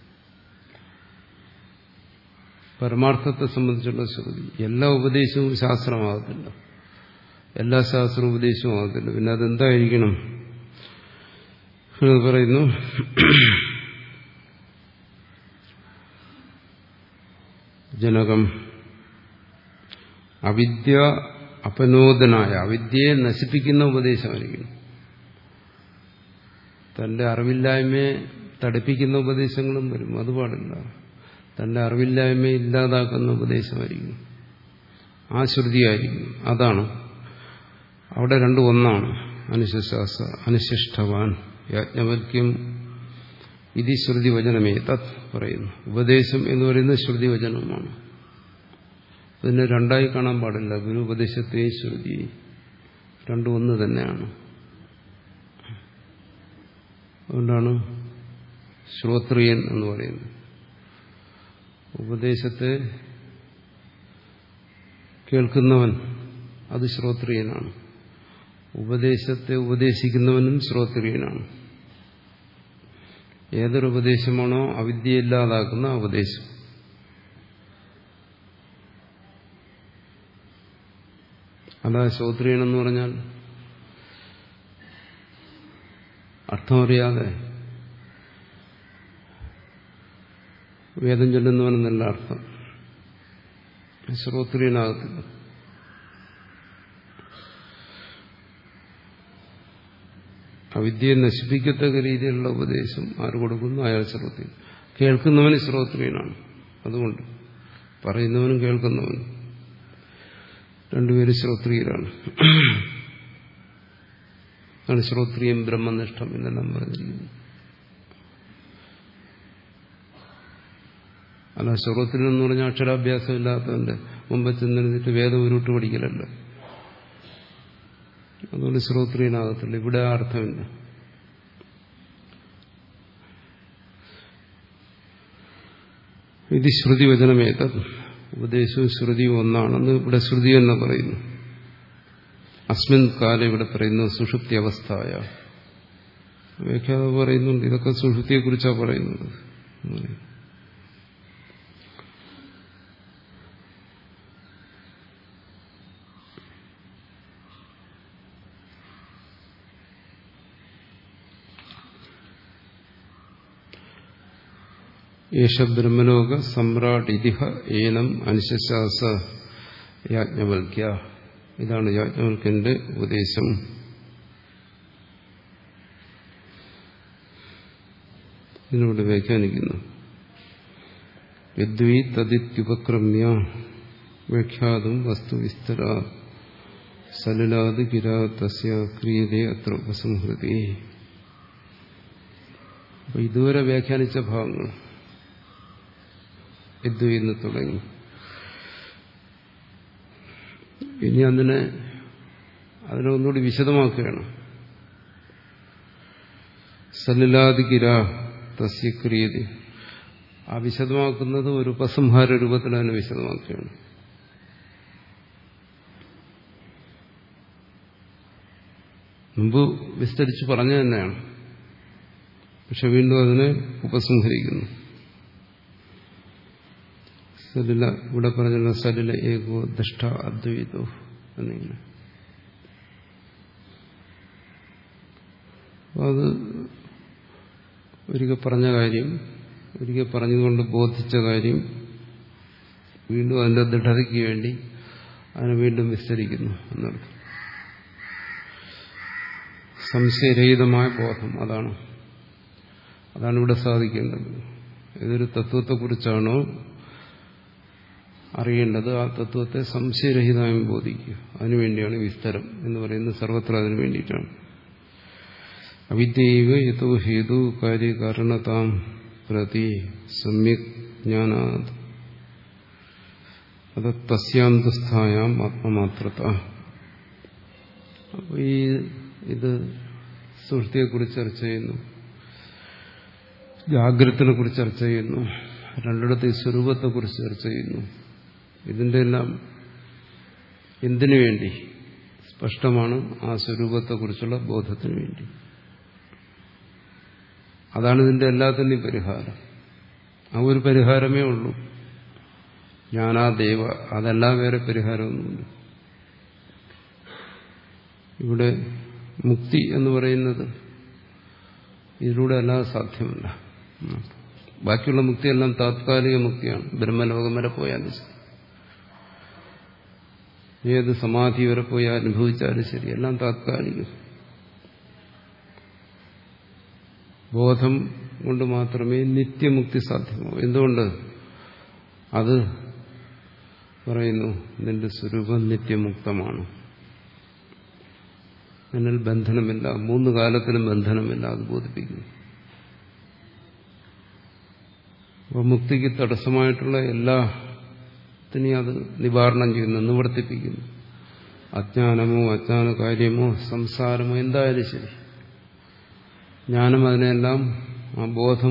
പരമാർത്ഥത്തെ സംബന്ധിച്ചുള്ള ശ്രുതി. എല്ലാ ഉപദേശവും ശാസ്ത്രമാകത്തില്ല, എല്ലാ ശാസ്ത്രവും ഉപദേശവും ആകത്തില്ല. പിന്നെ അതെന്തായിരിക്കണം എന്ന് പറയുന്നു. ജനകം അവിദ്യ അപനോദനായ, അവിദ്യയെ നശിപ്പിക്കുന്ന ഉപദേശമായിരിക്കണം. തന്റെ അറിവില്ലായ്മയെ തടിപ്പിക്കുന്ന ഉപദേശങ്ങളും വരും, അത് പാടില്ല. തന്റെ അറിവില്ലായ്മയെ ഇല്ലാതാക്കുന്ന ഉപദേശമായിരിക്കും, ആ ശ്രുതിയായിരിക്കും. അതാണ് അവിടെ രണ്ടും ഒന്നാണ്. അനുശാസ അനുശിഷ്ടവാൻ യാജ്ഞവൽക്യം ഇത് ശ്രുതി വചനമേ തത് പറയുന്നു. ഉപദേശം എന്ന് പറയുന്നത് ശ്രുതി വചനമാണ്. അതിനെ രണ്ടായി കാണാൻ പാടില്ല. ഗുരു ഉപദേശത്തെയും ശ്രുതിയെയും രണ്ടും ഒന്ന് തന്നെയാണ്. അതുകൊണ്ടാണ് ശ്രോത്രിയൻ എന്ന് പറയുന്നത്. ഉപദേശത്തെ കേൾക്കുന്നവൻ അത് ശ്രോത്രിയനാണ്. ഉപദേശത്തെ ഉപദേശിക്കുന്നവനും ശ്രോത്രിയനാണ്. ഏതൊരു ഉപദേശമാണോ അവിദ്യയില്ലാതാക്കുന്ന ഉപദേശം. അല്ല ശ്രോത്രിയനെന്ന് പറഞ്ഞാൽ അർത്ഥമറിയാതെ വേദം ചൊല്ലുന്നവനെന്നല്ല അർത്ഥം. ശ്രോത്രിയനാകത്തില്ല. അവിദ്യയെ നശിപ്പിക്കത്തക്ക രീതിയിലുള്ള ഉപദേശം ആര് കൊടുക്കുന്നു? അയാൾ ശ്രോത്രിയൻ. കേൾക്കുന്നവന് ശ്രോത്രിയനാണ്. അതുകൊണ്ട് പറയുന്നവനും കേൾക്കുന്നവനും രണ്ടുപേരും ശ്രോത്രിയരാണ്. ആണ് ശ്രോത്രിയം ബ്രഹ്മനിഷ്ഠം എന്നെല്ലാം പറഞ്ഞിരിക്കുന്നു. അല്ല ശ്രോത്രിയം എന്ന് പറഞ്ഞാൽ അക്ഷരാഭ്യാസം ഇല്ലാത്തവന്റെ മുമ്പ് ചെന്നിരുന്നിട്ട് വേദം ഉരുട്ട് പഠിക്കലല്ല. അതുകൊണ്ട് ശ്രോത്രിയനാകത്തില്ല. ഇവിടെ ആ അർത്ഥമില്ല. ഇത് ശ്രുതിവചനമേത, ഉപദേശവും ശ്രുതിയും ഒന്നാണെന്ന് ഇവിടെ ശ്രുതി എന്ന് പറയുന്നു. അസ്മിൻ കാലം ഇവിടെ പറയുന്നു സുഷുപ്തി അവസ്ഥായ. വ്യാഖ്യാതാവ് പറയുന്നുണ്ട് ഇതൊക്കെ സുഷുപ്തിയെക്കുറിച്ചാണ് പറയുന്നത്. യേശ ബ്രഹ്മലോക സമ്രാട് ഇതിഹ ഏനം അനുശാസ യാജ്ഞവൽക്യ. ഇതാണ് യാജ്ഞവൽക്യന്റെ ഉപദേശം. ഇതിനോട് വ്യാഖ്യാനിക്കുന്നു. യദ്വി തദിത്യുപക്രമ്യ വ്യാഖ്യാതും വസ്തുവിസ്തര സലിലാദി ഗിരാ തസ്യ ക്രിയതേ അത്ര ഉപസംഹൃതി. അപ്പൊ ഇതുവരെ വ്യാഖ്യാനിച്ച ഭാഗങ്ങൾ യദ്വി എന്ന് തുടങ്ങി. ഇനി അതിനെ അതിനെ ഒന്നുകൂടി വിശദമാക്കുകയാണ്. സലിലാദിഗിര തസ്യ ക്രിയതി. ആ വിശദമാക്കുന്നത് ഒരു ഉപസംഹാര രൂപത്തിൽ അതിനെ വിശദമാക്കുകയാണ്. മുമ്പ് വിസ്തരിച്ച് പറഞ്ഞു തന്നെയാണ്, പക്ഷെ വീണ്ടും അതിനെ ഉപസംഹരിക്കുന്നു. സലില ഇവിടെ പറഞ്ഞുള്ള സലില ഏകോ ദഷ്ട അദ്വൈതോ എന്നിങ്ങനെ. അത് ഒരിക്കൽ പറഞ്ഞ കാര്യം, ഒരിക്കൽ പറഞ്ഞുകൊണ്ട് ബോധിച്ച കാര്യം വീണ്ടും അതിന്റെ ദൃഢതയ്ക്ക് വേണ്ടി അതിനെ വീണ്ടും വിസ്തരിക്കുന്നു എന്നർത്ഥം. സംശയരഹിതമായ ബോധം, അതാണ് അതാണ് ഇവിടെ സാധിക്കേണ്ടത്. ഏതൊരു തത്വത്തെക്കുറിച്ചാണോ അറിയേണ്ടത് ആ തത്വത്തെ സംശയരഹിതമായി ബോധിക്കുക. അതിനുവേണ്ടിയാണ് വിസ്തരം എന്ന് പറയുന്നത്. സർവത്ര അതിനു വേണ്ടിയിട്ടാണ്. അവിദ്യൈവ യതോ ഹേതു കാര്യകാരണതാം പ്രതി സമ്യക് ജ്ഞാനാത് അത് തസ്യാന്തസ്ഥായാം ആത്മമാത്രത. അപ്പോൾ ഈ ഇത് സുഷുപ്തിയെക്കുറിച്ച് ചർച്ച ചെയ്യുന്നു, ജാഗ്രതത്തിനെ കുറിച്ച് ചർച്ച ചെയ്യുന്നു, രണ്ടിടത്ത് ഈ സ്വരൂപത്തെക്കുറിച്ച് ചർച്ച ചെയ്യുന്നു. ഇതിന്റെ എല്ലാം എന്തിനു വേണ്ടി? സ്പഷ്ടമാണ്, ആ സ്വരൂപത്തെക്കുറിച്ചുള്ള ബോധത്തിന് വേണ്ടി. അതാണ് ഇതിന്റെ എല്ലാത്തിൻ്റെയും പരിഹാരം. ആ ഒരു പരിഹാരമേ ഉള്ളൂ. ജ്ഞാനാദേവ, അതല്ല വേറെ പരിഹാരമൊന്നുമില്ല. ഇവിടെ മുക്തി എന്ന് പറയുന്നത് ഇതിലൂടെ അല്ലാതെ സാധ്യമല്ല. ബാക്കിയുള്ള മുക്തിയെല്ലാം താത്കാലിക മുക്തിയാണ്. ബ്രഹ്മലോകം വരെ പോയാലും ശരി, ഏത് സമാധി വരെ പോയി അനുഭവിച്ചാലും ശരി, എല്ലാം താത്കാലികം. ബോധം കൊണ്ട് മാത്രമേ നിത്യമുക്തി സാധ്യമാവൂ. എന്തുകൊണ്ട്? അത് പറയുന്നു നിന്റെ സ്വരൂപം നിത്യമുക്തമാണ്, നിന്നിൽ ബന്ധനമില്ല, മൂന്ന് കാലത്തിലും ബന്ധനമില്ല. അത് ബോധിപ്പിക്കുന്നു. അപ്പോൾ മുക്തിക്ക് തടസ്സമായിട്ടുള്ള എല്ലാത്തിനെയും അത് നിവാരണം ചെയ്യുന്നു, നിവർത്തിപ്പിക്കുന്നു. അജ്ഞാനമോ അജ്ഞാന കാര്യമോ സംസാരമോ എന്തായാലും ശരി, ജ്ഞാനം അതിനെല്ലാം ആ ബോധം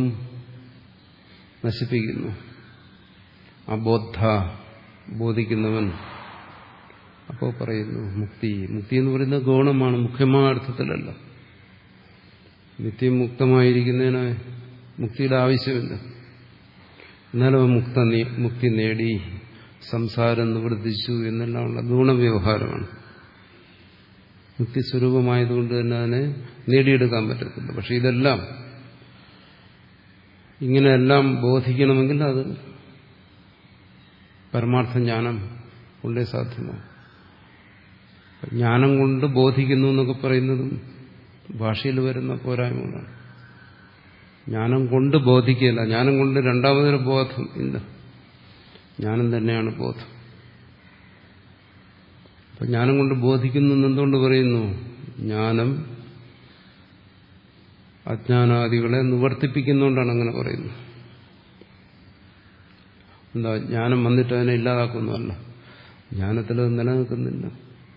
നശിപ്പിക്കുന്നു. ആ ബോധ ബോധിക്കുന്നവൻ അപ്പോൾ പറയുന്നു മുക്തി. മുക്തി എന്ന് പറയുന്നത് ഗൗണമാണ്, മുഖ്യമായ അർത്ഥത്തിലല്ല. നിത്യം മുക്തമായിരിക്കുന്നതിന് മുക്തിയുടെ ആവശ്യമില്ല. എന്നാലും മുക്ത മുക്തി നേടി, സംസാരം നിവർത്തിച്ചു എന്നെല്ലാമുള്ള ഗുണവ്യവഹാരമാണ്. മുക്തി സ്വരൂപമായതുകൊണ്ട് തന്നെ അതിനെ നേടിയെടുക്കാൻ പറ്റത്തില്ല. പക്ഷെ ഇതെല്ലാം ഇങ്ങനെയെല്ലാം ബോധിക്കണമെങ്കിൽ അത് പരമാർത്ഥ ജ്ഞാനം കൊണ്ടേ സാധ്യമാണ്. ജ്ഞാനം കൊണ്ട് ബോധിക്കുന്നു എന്നൊക്കെ പറയുന്നതും ഭാഷയിൽ വരുന്ന പോരായ്മകളാണ്. ജ്ഞാനം കൊണ്ട് ബോധിക്കുകയില്ല, ജ്ഞാനം കൊണ്ട് രണ്ടാമതൊരു ബോധം ഇല്ല. ജ്ഞാനം തന്നെയാണ് ബോധം. അപ്പൊ ജ്ഞാനം കൊണ്ട് ബോധിക്കുന്നു എന്തുകൊണ്ട് പറയുന്നു? ജ്ഞാനം അജ്ഞാനാദികളെ നിവർത്തിപ്പിക്കുന്നുകൊണ്ടാണ് അങ്ങനെ പറയുന്നത്. എന്താ, ജ്ഞാനം വന്നിട്ട് അതിനെ ഇല്ലാതാക്കുന്നതല്ല, ജ്ഞാനത്തിൽ അത് നിലനിൽക്കുന്നില്ല.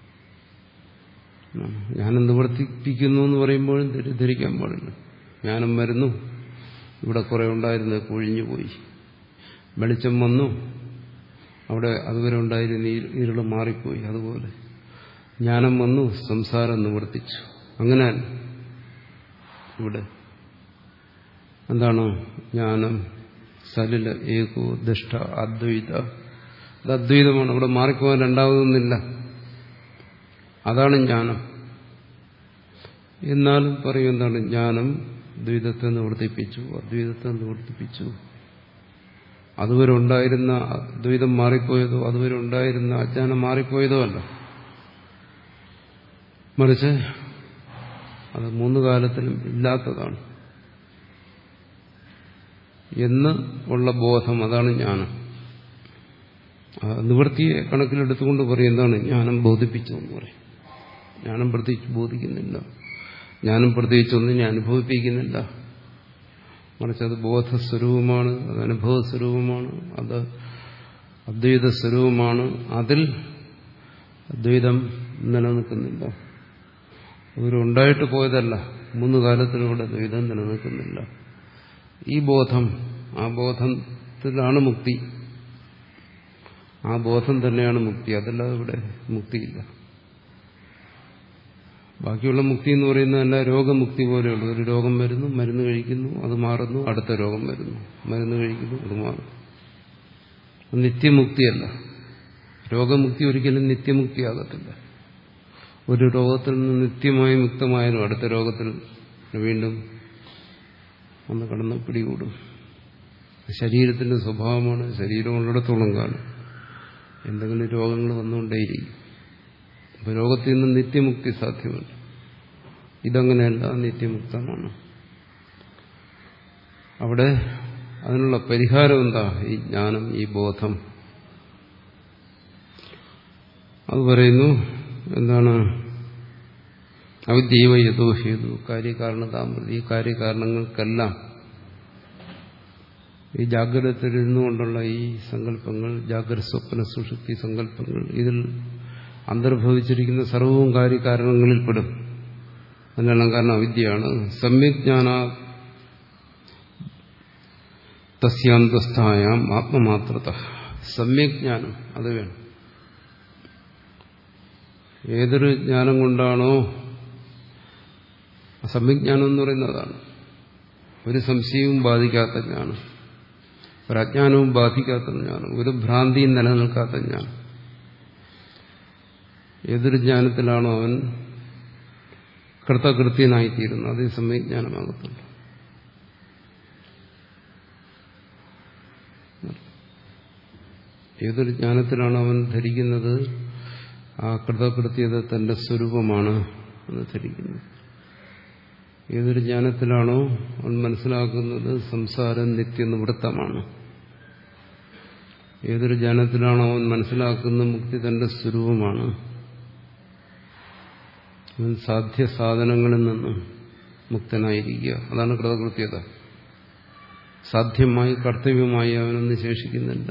ജ്ഞാനം നിവർത്തിപ്പിക്കുന്നു എന്ന് പറയുമ്പോഴും തെറ്റിദ്ധരിക്കാൻ പാടില്ല. ജ്ഞാനം വരുന്നു, ഇവിടെ കുറെ ഉണ്ടായിരുന്നത് കൊഴിഞ്ഞു പോയി. വെളിച്ചം വന്നു, അവിടെ അതുവരെ ഉണ്ടായിരുന്ന ഇരുള് മാറിപ്പോയി. അതുപോലെ ജ്ഞാനം വന്നു, സംസാരം നിവർത്തിച്ചു. അങ്ങനെ ഇവിടെ എന്താണ് ജ്ഞാനം? സലില ഏകോ ദുഷ്ട അദ്വൈത. അത് അദ്വൈതമാണ്, അവിടെ മാറിപ്പോകാൻ രണ്ടാമതൊന്നില്ല. അതാണ് ജ്ഞാനം. എന്നാലും പറയും എന്താണ്? ജ്ഞാനം ദ്വൈതത്തെ നിവർത്തിപ്പിച്ചു, അദ്വൈതത്തെ നിവർത്തിപ്പിച്ചു. അതുവരെ ഉണ്ടായിരുന്ന അദ്വൈതം മാറിപ്പോയതോ അതുവരെ ഉണ്ടായിരുന്ന അജ്ഞാനം മാറിപ്പോയതോ അല്ല, മറിച്ച് അത് മൂന്ന് കാലത്തിലും ഇല്ലാത്തതാണ് എന്ന് ഉള്ള ബോധം, അതാണ് ജ്ഞാനം. നിവൃത്തിയെ കണക്കിലെടുത്തുകൊണ്ട് പറയും എന്താണ്? ജ്ഞാനം ബോധിപ്പിച്ചു എന്ന് പറയും. ജ്ഞാനം പ്രത്യേകിച്ച് ബോധിക്കുന്നില്ല, ജ്ഞാനം പ്രത്യേകിച്ചൊന്നും ഞാൻ അനുഭവിപ്പിക്കുന്നില്ല, മറിച്ച് അത് ബോധസ്വരൂപമാണ്, അത് അനുഭവസ്വരൂപമാണ്, അത് അദ്വൈത സ്വരൂപമാണ്. അതിൽ അദ്വൈതം നിലനിൽക്കുന്നില്ല, അവരുണ്ടായിട്ട് പോയതല്ല. മൂന്ന് കാലത്തിലൂടെ ദ്വൈതം നിലനിൽക്കുന്നില്ല. ഈ ബോധം, ആ ബോധത്തിലാണ് മുക്തി. ആ ബോധം തന്നെയാണ് മുക്തി. അതല്ലാതെ ഇവിടെ മുക്തിയില്ല. ബാക്കിയുള്ള മുക്തി എന്ന് പറയുന്നതല്ല രോഗമുക്തി പോലെയുള്ളൂ. ഒരു രോഗം വരുന്നു, മരുന്ന് കഴിക്കുന്നു, അത് മാറുന്നു, അടുത്ത രോഗം വരുന്നു, മരുന്ന് കഴിക്കുന്നു, അത് മാറുന്നു. നിത്യമുക്തിയല്ല. രോഗമുക്തി ഒരിക്കലും നിത്യമുക്തിയാകത്തില്ല. ഒരു രോഗത്തിൽ നിന്ന് നിത്യമായി മുക്തമായാലും അടുത്ത രോഗത്തിൽ വീണ്ടും ഒന്ന് കടന്ന് പിടികൂടും. ശരീരത്തിന്റെ സ്വഭാവമാണ്. ശരീരം ഉള്ളിടത്തോളം കാലം എന്തെങ്കിലും രോഗങ്ങൾ വന്നുകൊണ്ടേയിരിക്കും. അപ്പൊ രോഗത്തിൽ നിന്ന് നിത്യമുക്തി സാധ്യമല്ല. ഇതങ്ങനെയല്ല, നിത്യമുക്തമാണ്. അവിടെ അതിനുള്ള പരിഹാരം എന്താ? ഈ ജ്ഞാനം, ഈ ബോധം. അത് പറയുന്നു എന്താണ്? അവിദ്യൈവ യതോ ഹേതു കാര്യകാരണതാമൃതി. ഈ കാര്യകാരണങ്ങൾക്കെല്ലാം ഈ ജാഗ്രതത്തിലിരുന്നുകൊണ്ടുള്ള ഈ സങ്കല്പങ്ങൾ, ജാഗ്രത സ്വപ്ന സുഷുപ്തി സങ്കല്പങ്ങൾ, ഇതിൽ അന്തർഭവിച്ചിരിക്കുന്ന സർവവും കാര്യകാരണങ്ങളിൽപ്പെടും. അതിനെല്ലാം കാരണം അവിദ്യയാണ്. സമ്യജ്ഞാന തസ്യാന്തസ്ഥായാം ആത്മമാത്രത. സമ്യജ്ഞാനം അത് വേണം. ഏതൊരു ജ്ഞാനം കൊണ്ടാണോ, സമ്യജ്ഞാനം എന്ന് പറയുന്നതാണ് ഒരു സംശയവും ബാധിക്കാത്ത ജ്ഞാനം, ഒരു അജ്ഞാനവും ബാധിക്കാത്ത ജ്ഞാനം, ഒരു ഭ്രാന്തിയും നിലനിൽക്കാത്ത ജ്ഞാനം. ഏതൊരു ജ്ഞാനത്തിലാണോ അവൻ കൃതകൃത്യനായിത്തീരുന്നത്, അത് സമ്യജ്ഞാനമാകത്തുള്ളൂ. ഏതൊരു ജ്ഞാനത്തിലാണോ അവൻ ധരിക്കുന്നത് ആ കൃതകൃത്യത തന്റെ സ്വരൂപമാണ് എന്ന് ധരിക്കുന്നത്, ഏതൊരു ജ്ഞാനത്തിലാണോ അവൻ മനസ്സിലാക്കുന്നത് സംസാരം നിത്യനിവൃത്തമാണ്, ഏതൊരു ജ്ഞാനത്തിലാണോ അവൻ മനസ്സിലാക്കുന്ന മുക്തി തന്റെ സ്വരൂപമാണ്, അവൻ സാധ്യ സാധനങ്ങളിൽ നിന്നും മുക്തനായിരിക്കുക, അതാണ് കൃതകൃത്യത. സാധ്യമായി കർത്തവ്യമായി അവനൊന്നും ശേഷിക്കുന്നില്ല.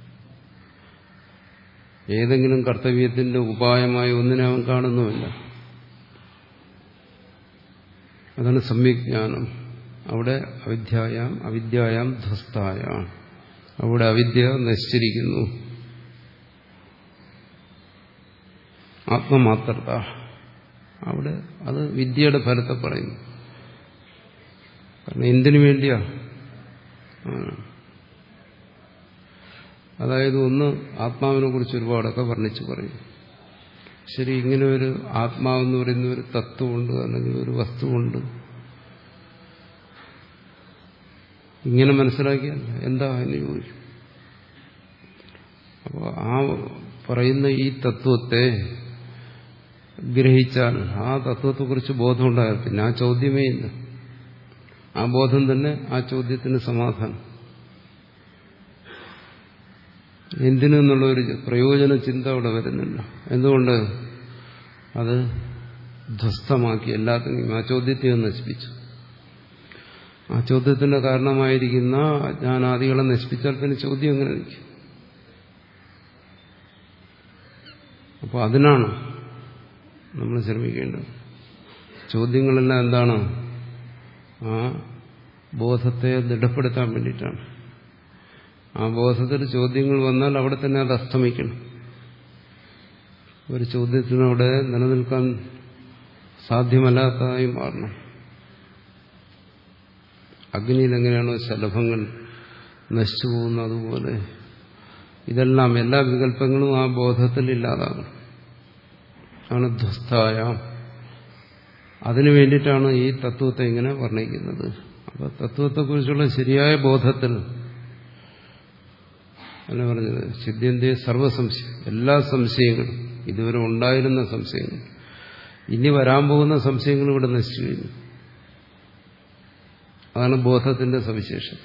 ഏതെങ്കിലും കർത്തവ്യത്തിന്റെ ഉപായമായ ഒന്നിനെ അവൻ കാണുന്നുമില്ല. അതാണ് സമ്യജ്ഞാനം. അവിടെ അവിദ്യായാം അവിദ്യായാം ധ്വസ്തായാം, അവിടെ അവിദ്യ നശിച്ചിരിക്കുന്നു. ആത്മമാത്രത. അവിടെ അത് വിദ്യയുടെ ഫലത്തെ പറയുന്നു. കാരണം എന്തിനു വേണ്ടിയാ? അതായത് ഒന്ന് ആത്മാവിനെ കുറിച്ച് ഒരുപാടൊക്കെ വർണ്ണിച്ചു പറയും. ശരി, ഇങ്ങനെ ഒരു ആത്മാവെന്ന് പറയുന്ന ഒരു തത്വമുണ്ട്, അല്ലെങ്കിൽ ഒരു വസ്തുവുണ്ട്, ഇങ്ങനെ മനസ്സിലാക്കിയാൽ എന്താ എന്ന് ചോദിക്കും. അപ്പോൾ ആ പറയുന്ന ഈ തത്വത്തെ ഗ്രഹിച്ചാൽ ആ തത്വത്തെക്കുറിച്ച് ബോധമുണ്ടായാൽ പിന്നെ ആ ചോദ്യമേ ഇല്ല. ആ ബോധം തന്നെ ആ ചോദ്യത്തിന് സമാധാനം. എന്തിനെന്നുള്ള ഒരു പ്രയോജന ചിന്ത അവിടെ വരുന്നില്ല. എന്തുകൊണ്ട്? അത് ധ്വസ്തമാക്കി, എല്ലാത്തിനും ആ ചോദ്യത്തെ നശിപ്പിച്ചു. ആ ചോദ്യത്തിന്റെ കാരണമായിരിക്കുന്ന അജ്ഞാനാദികളെ നശിപ്പിച്ചാൽ പിന്നെ ചോദ്യം എങ്ങനെ നിൽക്കും? അപ്പോൾ അതിനാണ് നമ്മൾ ശ്രമിക്കേണ്ടത്. ചോദ്യങ്ങളെല്ലാം എന്താണ്? ആ ബോധത്തെ ദൃഢപ്പെടുത്താൻ വേണ്ടിയിട്ടാണ്. ആ ബോധത്തിൽ ചോദ്യങ്ങൾ വന്നാൽ അവിടെ തന്നെ അത് അസ്തമിക്കണം. ഒരു ചോദ്യത്തിനവിടെ നിലനിൽക്കാൻ സാധ്യമല്ലാത്തതായി മാറണം. അഗ്നിയിൽ എങ്ങനെയാണോ ശലഭങ്ങൾ നശിച്ചു പോകുന്നത്, അതുപോലെ ഇതെല്ലാം എല്ലാ വികല്പങ്ങളും ആ ബോധത്തിൽ ഇല്ലാതാകും. ആണ് ധ്വസ്തായ. അതിനു വേണ്ടിയിട്ടാണ് ഈ തത്വത്തെ ഇങ്ങനെ വർണ്ണിക്കുന്നത്. അപ്പോൾ തത്വത്തെക്കുറിച്ചുള്ള ശരിയായ ബോധത്തിൽ അല്ല പറഞ്ഞത്, സിദ്ധ്യന്തേ സർവസംശയം, എല്ലാ സംശയങ്ങളും, ഇതുവരെ ഉണ്ടായിരുന്ന സംശയങ്ങൾ, ഇനി വരാൻ പോകുന്ന സംശയങ്ങൾ ഇവിടെ നശിച്ചു കഴിഞ്ഞു. അതാണ് ബോധത്തിന്റെ സവിശേഷത.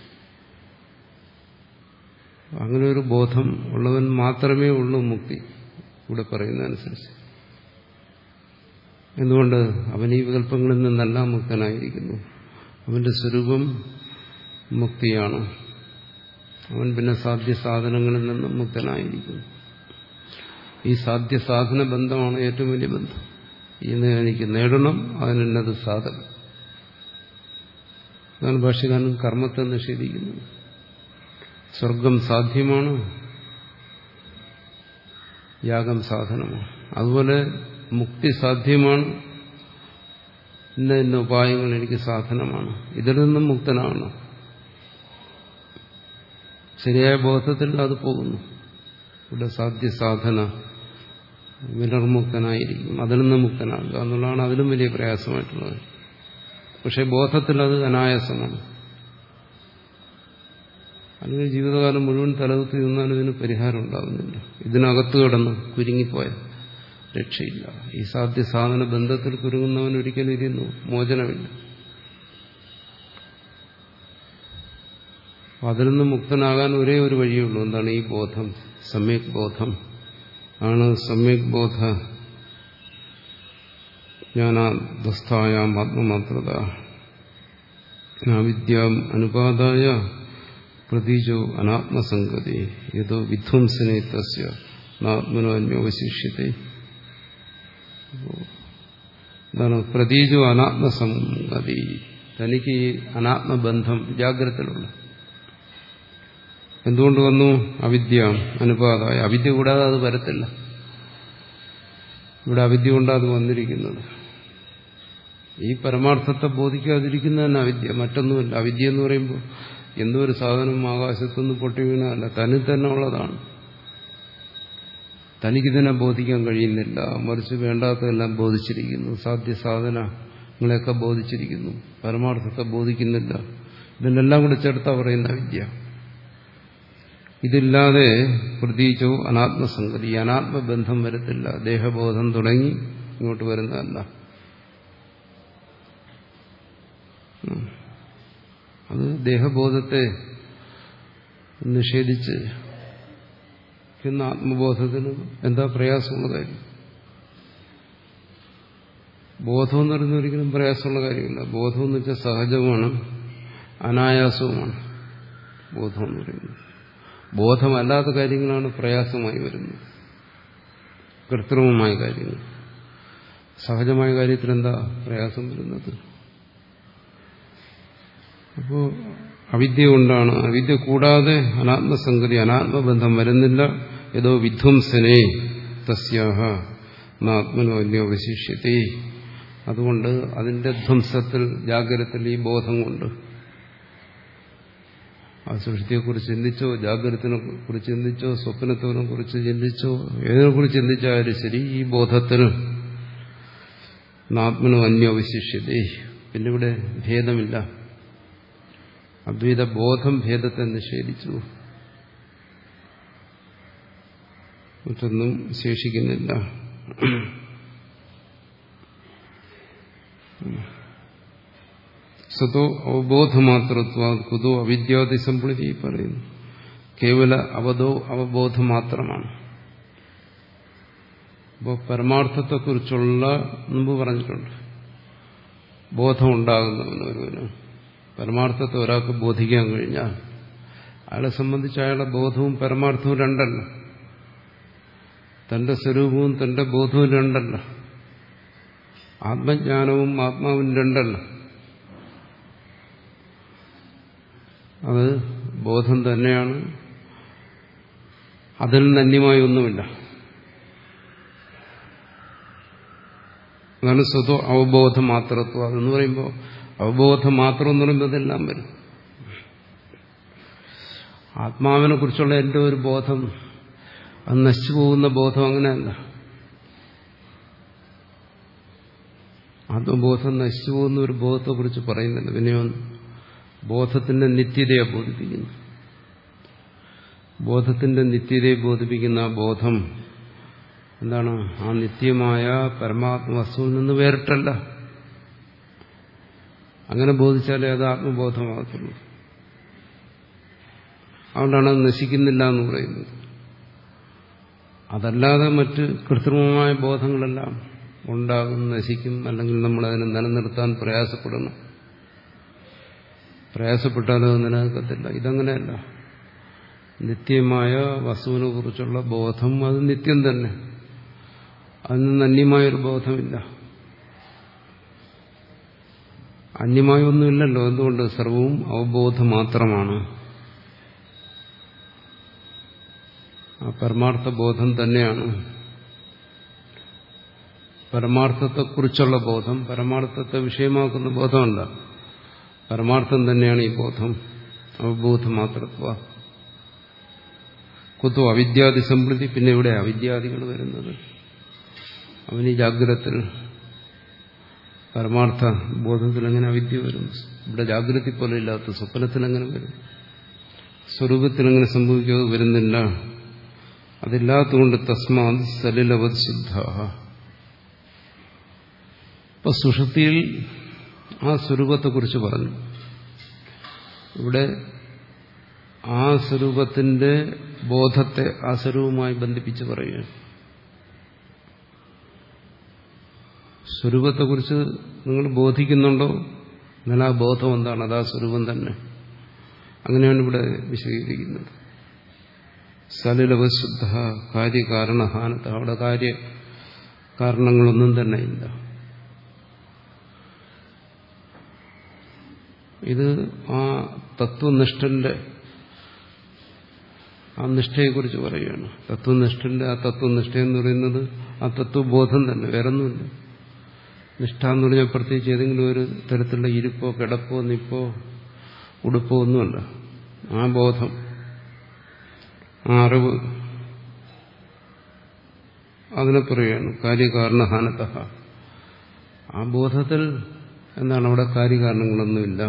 അങ്ങനെ ഒരു ബോധം ഉള്ളവൻ മാത്രമേ ഉള്ളൂ മുക്തി, ഇവിടെ പറയുന്നതനുസരിച്ച്. എന്തുകൊണ്ട്? അവൻ ഈ വികല്പങ്ങളിൽ നിന്നെല്ലാം മുക്തനായിരിക്കുന്നു. അവന്റെ സ്വരൂപം മുക്തിയാണ്. അവൻ പിന്നെ സാധ്യസാധനങ്ങളിൽ നിന്നും മുക്തനായിരിക്കുന്നു. ഈ സാധ്യസാധന ബന്ധമാണ് ഏറ്റവും വലിയ ബന്ധം. ഇന്ന് എനിക്ക് നേടണം, അതിനെന്നത് സാധനം. അതാണ് ഭാഷ്യകാരൻ കർമ്മത്തെ നിഷേധിക്കുന്നത്. സ്വർഗം സാധ്യമാണ്, യാഗം സാധനമാണ്. അതുപോലെ മുക്തി സാധ്യമാണ്, ഇന്ന ഇന്ന ഉപായങ്ങൾ എനിക്ക് സാധനമാണ്. ഇതിൽ നിന്നും മുക്തനാകണം. ശരിയായ ബോധത്തിൽ അത് പോകുന്നു. ഇവിടെ സാധ്യസാധന വിനർമുക്തനായിരിക്കും, അതിൽ നിന്ന് മുക്തനാകുക എന്നുള്ളതാണ് അതിലും വലിയ പ്രയാസമായിട്ടുള്ളത്. പക്ഷെ ബോധത്തിൽ അത് അനായാസമാണ്. അല്ലെങ്കിൽ ജീവിതകാലം മുഴുവൻ തലകുത്തി നിന്നാലും ഇതിന് പരിഹാരം ഉണ്ടാകുന്നില്ല. ഇതിനകത്ത് കിടന്ന് കുരുങ്ങിപ്പോയാൽ രക്ഷയില്ല. ഈ സാധ്യസാധന ബന്ധത്തിൽ കുരുങ്ങുന്നവൻ ഒരിക്കലും ഇരുന്നു മോചനമില്ല. അതിൽ നിന്ന് മുക്തനാകാൻ ഒരേ ഒരു വഴിയുള്ളൂ. എന്താണ്? ഈ ബോധം, സമ്യക് ബോധം ആണ്. സമ്യക് ബോധ ജ്ഞാനാധ്വസ്ഥായാം ആത്മമാത്രത വിദ്യാം അനുപാദായ പ്രതീജോ അനാത്മസംഗതി യതോ വിധ്വംസനെ തസ്യ നാത്മനോ അന്യോവശിഷ്യത്തെ. എന്താണ്? പ്രതീജോ അനാത്മസംഗതി. തനിക്ക് ഈ അനാത്മബന്ധം ജാഗ്രതയിലുള്ള എന്തുകൊണ്ട് വന്നു? അവിദ്യ അനുപാതായ. അവിദ്യ കൂടാതെ അത് വരത്തില്ല. ഇവിടെ അവിദ്യ കൊണ്ടാണ് അത് വന്നിരിക്കുന്നത്. ഈ പരമാർത്ഥത്തെ ബോധിക്കാതിരിക്കുന്ന തന്നെ അവിദ്യ, മറ്റൊന്നുമില്ല. അവിദ്യ എന്ന് പറയുമ്പോൾ എന്തോ ഒരു സാധനം ആകാശത്തുനിന്ന് പൊട്ടി വീണല്ല, തന്നിൽ തന്നെ ഉള്ളതാണ്. തനിക്കിതിനെ ബോധിക്കാൻ കഴിയുന്നില്ല, മറിച്ച് വേണ്ടാത്തതെല്ലാം ബോധിച്ചിരിക്കുന്നു. സാധ്യസാധനങ്ങളെയൊക്കെ ബോധിച്ചിരിക്കുന്നു, പരമാർത്ഥത്തെ ബോധിക്കുന്നില്ല. ഇതിനെല്ലാം കൂടെ ചേർത്താ പറയുന്ന വിദ്യ. ഇതില്ലാതെ പ്രതീചോ അനാത്മസംഗതി, അനാത്മബന്ധം വരത്തില്ല. ദേഹബോധം തുടങ്ങി ഇങ്ങോട്ട് വരുന്നതല്ല. അത് ദേഹബോധത്തെ നിഷേധിച്ച് ആത്മബോധത്തിന് എന്താ പ്രയാസമുള്ള കാര്യം? ബോധം എന്ന് പറയുന്ന ഒരിക്കലും പ്രയാസമുള്ള കാര്യമില്ല. ബോധം എന്ന് വെച്ചാൽ സഹജമാണ്, അനായാസവുമാണ്. ബോധം എന്ന് പറയുന്നത് ബോധമല്ലാത്ത കാര്യങ്ങളാണ് പ്രയാസമായി വരുന്നത്, കൃത്രിമമായ കാര്യങ്ങൾ. സഹജമായ കാര്യത്തിൽ എന്താ പ്രയാസം വരുന്നത്? അപ്പോൾ അവിദ്യ കൊണ്ടാണ്. അവിദ്യ കൂടാതെ അനാത്മസംഗതി, അനാത്മബന്ധം വരുന്നില്ല. ഏതോ വിധ്വംസനെ തസ്യാഹ ആത്മനോ അന്യോ അവശിഷ്യത്തെ. അതുകൊണ്ട് അതിന്റെ ധ്വംസത്തിൽ ജാഗ്രതത്തിൽ ഈ ബോധം കൊണ്ട് ആ സൃഷ്ടിയെക്കുറിച്ച് ചിന്തിച്ചോ, ജാഗ്രതത്തിനെ കുറിച്ച് ചിന്തിച്ചോ, സ്വപ്നത്തിനെ കുറിച്ച് ചിന്തിച്ചോ, ഏതിനെ കുറിച്ച് ചിന്തിച്ചാലും ശരി, ഈ ബോധത്തിൽ ആത്മനോ അന്യോ അവശിഷ്യത്തെ. പിന്നെ ഇവിടെ ഭേദമില്ല. അദ്വൈത ബോധം ഭേദത്തെ നിഷേധിച്ചു, മറ്റൊന്നും ശേഷിക്കുന്നില്ല. സതോ അവബോധമാത്രത്വ കുതോ അവിദ്യാദി സംപ്ലതി പറയുന്നു. കേവല അവതോ അവബോധം മാത്രമാണ്. അപ്പോൾ പരമാർത്ഥത്തെക്കുറിച്ചുള്ള മുമ്പ് പറഞ്ഞിട്ടുണ്ട്, ബോധം ഉണ്ടാകുന്നവന് ഒരുവന് പരമാർത്ഥത്തെ ഒരാൾക്ക് ബോധിക്കാൻ കഴിഞ്ഞാൽ അയാളെ സംബന്ധിച്ച് അയാളുടെ ബോധവും പരമാർത്ഥവും രണ്ടല്ല. തന്റെ സ്വരൂപവും തന്റെ ബോധവും രണ്ടല്ല. ആത്മജ്ഞാനവും ആത്മാവും രണ്ടല്ല. അത് ബോധം തന്നെയാണ്. അതിൽ നിന്ന് അന്യമായി ഒന്നുമില്ല. അതാണ് സ്വതോ അവബോധം മാത്രത്വം. അതെന്ന് പറയുമ്പോൾ അവബോധം മാത്രം എന്ന് പറയുമ്പോൾ ഇതെല്ലാം വരും. ആത്മാവിനെ കുറിച്ചുള്ള എൻ്റെ ഒരു ബോധം അത് നശിച്ചു പോകുന്ന ബോധം അങ്ങനെയല്ല. ആത്മബോധം നശിച്ചു പോകുന്ന ഒരു ബോധത്തെക്കുറിച്ച് പറയുന്നില്ല. പിന്നെ ബോധത്തിന്റെ നിത്യതയെ ബോധിപ്പിക്കുന്നു. ബോധത്തിന്റെ നിത്യതയെ ബോധിപ്പിക്കുന്ന ആ ബോധം എന്താണ്? ആ നിത്യമായ പരമാത്മ വസ്തുവിൽ നിന്ന് വേറിട്ടല്ല. അങ്ങനെ ബോധിച്ചാലേ അത് ആത്മബോധമാകത്തുള്ളൂ. അതുകൊണ്ടാണ് അത് നശിക്കുന്നില്ല എന്ന് പറയുന്നത്. അതല്ലാതെ മറ്റ് കൃത്രിമമായ ബോധങ്ങളെല്ലാം ഉണ്ടാകും, നശിക്കും, അല്ലെങ്കിൽ നമ്മളതിനെ നിലനിർത്താൻ പ്രയാസപ്പെടണം. പ്രയാസപ്പെട്ടാലും അത് നിലനിൽക്കത്തില്ല. ഇതങ്ങനെയല്ല. നിത്യമായ വസ്തുവിനെ കുറിച്ചുള്ള ബോധം അത് നിത്യം തന്നെ. അതിൽ നിന്ന് അന്യമായൊരു ബോധമില്ല. അന്യമായ ഒന്നുമില്ലല്ലോ. എന്തുകൊണ്ട്? സർവവും അവബോധം മാത്രമാണ്. ആ പരമാർത്ഥ ബോധം തന്നെയാണ്. പരമാർത്ഥത്തെക്കുറിച്ചുള്ള ബോധം, പരമാർത്ഥത്തെ വിഷയമാക്കുന്ന ബോധമല്ല, പരമാർത്ഥം തന്നെയാണ് ഈ ബോധം. അവബോധം മാത്രത്വ കുത്തോ അവിദ്യാദി സംപ്ലതി. പിന്നെ ഇവിടെ അവിദ്യാദികൾ വരുന്നത് അവന് ജാഗ്രതത്തിൽ പരമാർത്ഥ ബോധത്തിൽ എങ്ങനെ അവിദ്യ വരും? ഇവിടെ ജാഗ്രത പോലെ ഇല്ലാത്ത സ്വപ്നത്തിൽ എങ്ങനെ വരും? സ്വരൂപത്തിൽ എങ്ങനെ സംഭവിക്കാതെ വരുന്നില്ല. അതില്ലാത്തതുകൊണ്ട് തസ്മാത് സലിലവത് ശുദ്ധ. ഇപ്പൊ സുഷുപ്തിയിൽ ആ സ്വരൂപത്തെക്കുറിച്ച് പറഞ്ഞു. ഇവിടെ ആ സ്വരൂപത്തിന്റെ ബോധത്തെ ആ സ്വരൂപവുമായി ബന്ധിപ്പിച്ച് പറയുകയാണ്. സ്വരൂപത്തെക്കുറിച്ച് നിങ്ങൾ ബോധിക്കുന്നുണ്ടോ? എന്നാൽ ആ ബോധം എന്താണ്? അതാ സ്വരൂപം തന്നെ. അങ്ങനെയാണ് ഇവിടെ വിശദീകരിക്കുന്നത്. സലിലവശുദ്ധ കാര്യകാരണഹാനത. അവിടെ കാര്യ കാരണങ്ങളൊന്നും തന്നെ ഇല്ല. ഇത് ആ തത്വനിഷ്ഠന്റെ ആ നിഷ്ഠയെക്കുറിച്ച് പറയുകയാണ്. തത്വനിഷ്ഠന്റെ ആ തത്വനിഷ്ഠ എന്ന് പറയുന്നത് ആ തത്വബോധം തന്നെ, വേറൊന്നുമില്ല. നിഷ്ഠ എന്ന് പറഞ്ഞാൽ പ്രത്യേകിച്ച് ഏതെങ്കിലും ഒരു തരത്തിലുള്ള ഇരിപ്പോ കിടപ്പോ നിപ്പോ ഉടുപ്പോ ഒന്നുമല്ല. ആ ബോധം, ആ അറിവ്, അതിനെ പറയുകയാണ് കാര്യകാരണഹാനത. ആ ബോധത്തിൽ എന്താണ്? അവിടെ കാര്യകാരണങ്ങളൊന്നുമില്ല.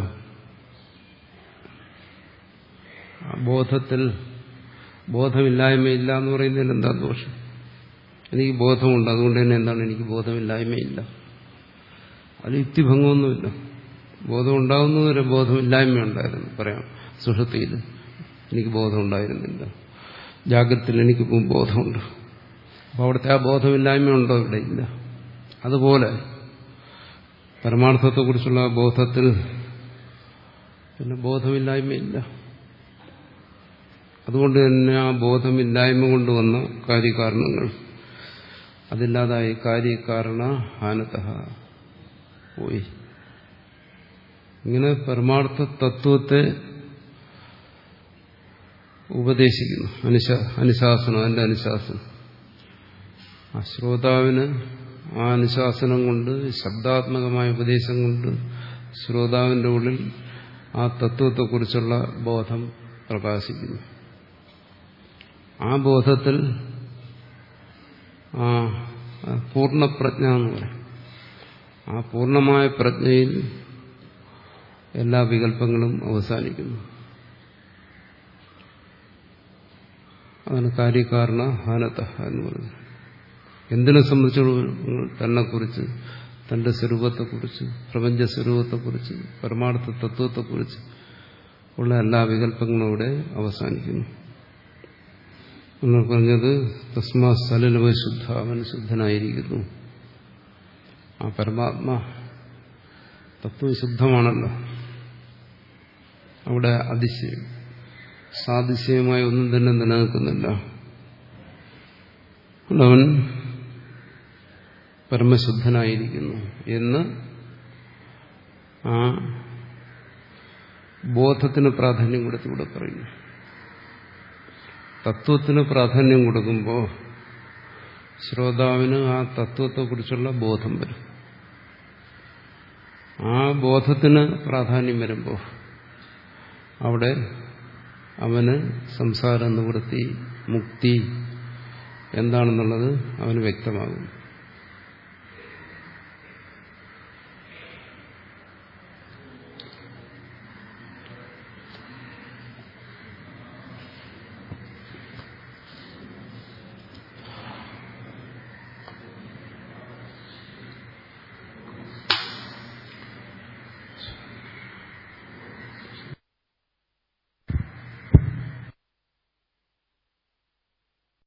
ആ ബോധത്തിൽ ബോധമില്ലായ്മയില്ല എന്ന് പറയുന്നതിൽ എന്താ ദോഷം? എനിക്ക് ബോധമുണ്ട്, അതുകൊണ്ട് തന്നെ എന്താണ് എനിക്ക് ബോധമില്ലായ്മയില്ല. അത് യുക്തിഭംഗമൊന്നുമില്ല. ബോധം ഉണ്ടാകുന്നതുവരെ ബോധമില്ലായ്മയുണ്ടായിരുന്നു. പറയാം, സുഷുപ്തിയിൽ എനിക്ക് ബോധമുണ്ടായിരുന്നില്ല, ജാഗ്രതയിൽ എനിക്ക് ബോധമുണ്ട്. അപ്പോൾ അവിടുത്തെ ആ ബോധമില്ലായ്മ ഉണ്ടോ? ഇവിടെ ഇല്ല. അതുപോലെ പരമാർത്ഥത്തെക്കുറിച്ചുള്ള ബോധത്തിൽ പിന്നെ ബോധമില്ലായ്മയില്ല. അതുകൊണ്ട് തന്നെ ആ ബോധമില്ലായ്മ കൊണ്ടുവന്ന കാര്യകാരണങ്ങൾ അതില്ലാതായി. കാര്യകാരണ ഹാനത പോയി. ഇങ്ങനെ പരമാർത്ഥ തത്വത്തെ ഉപദേശിക്കുന്നു. അനുശാ അനുശാസനം അതിന്റെ അനുശാസനം ആ ശ്രോതാവിന് ആ അനുശാസനം കൊണ്ട്, ശബ്ദാത്മകമായ ഉപദേശം കൊണ്ട് ശ്രോതാവിന്റെ ഉള്ളിൽ ആ തത്വത്തെക്കുറിച്ചുള്ള ബോധം പ്രകാശിക്കുന്നു. ആ ബോധത്തിൽ ആ പൂർണ്ണപ്രജ്ഞ എന്ന് പറയും. ആ പൂർണ്ണമായ പ്രജ്ഞയിൽ എല്ലാ വികല്പങ്ങളും അവസാനിക്കുന്നു. അതാണ് കാര്യകാരണ ഹാനത എന്ന് പറയുന്നത്. എന്തിനെ സംബന്ധിച്ചോളം തന്നെക്കുറിച്ച്, തന്റെ സ്വരൂപത്തെക്കുറിച്ച്, പ്രപഞ്ച സ്വരൂപത്തെക്കുറിച്ച്, പരമാർത്ഥ തത്വത്തെക്കുറിച്ച് ഉള്ള എല്ലാ വികല്പങ്ങളും ഇവിടെ അവസാനിക്കുന്നു. നമ്മൾ പറഞ്ഞത് തസ്മാ സലിലവ ശുദ്ധ, അവൻ ശുദ്ധനായിരിക്കുന്നു. ആ പരമാത്മാ തത്വം ശുദ്ധമാണല്ലോ. അവിടെ അതിശയം സാതിശയമായ ഒന്നും തന്നെ നിലനിൽക്കുന്നില്ല. അവൻ പരമശുദ്ധനായിരിക്കുന്നു എന്ന് ആ ബോധത്തിന് പ്രാധാന്യം കൊടുത്തുകൂടെ പറയുന്നു. തത്വത്തിന് പ്രാധാന്യം കൊടുക്കുമ്പോൾ ശ്രോതാവിന് ആ തത്വത്തെക്കുറിച്ചുള്ള ബോധം വരും. ആ ബോധത്തിന് പ്രാധാന്യം വരുമ്പോൾ അവിടെ അവന് സംസാര നിവൃത്തി, മുക്തി എന്താണെന്നുള്ളത് അവന് വ്യക്തമാകും.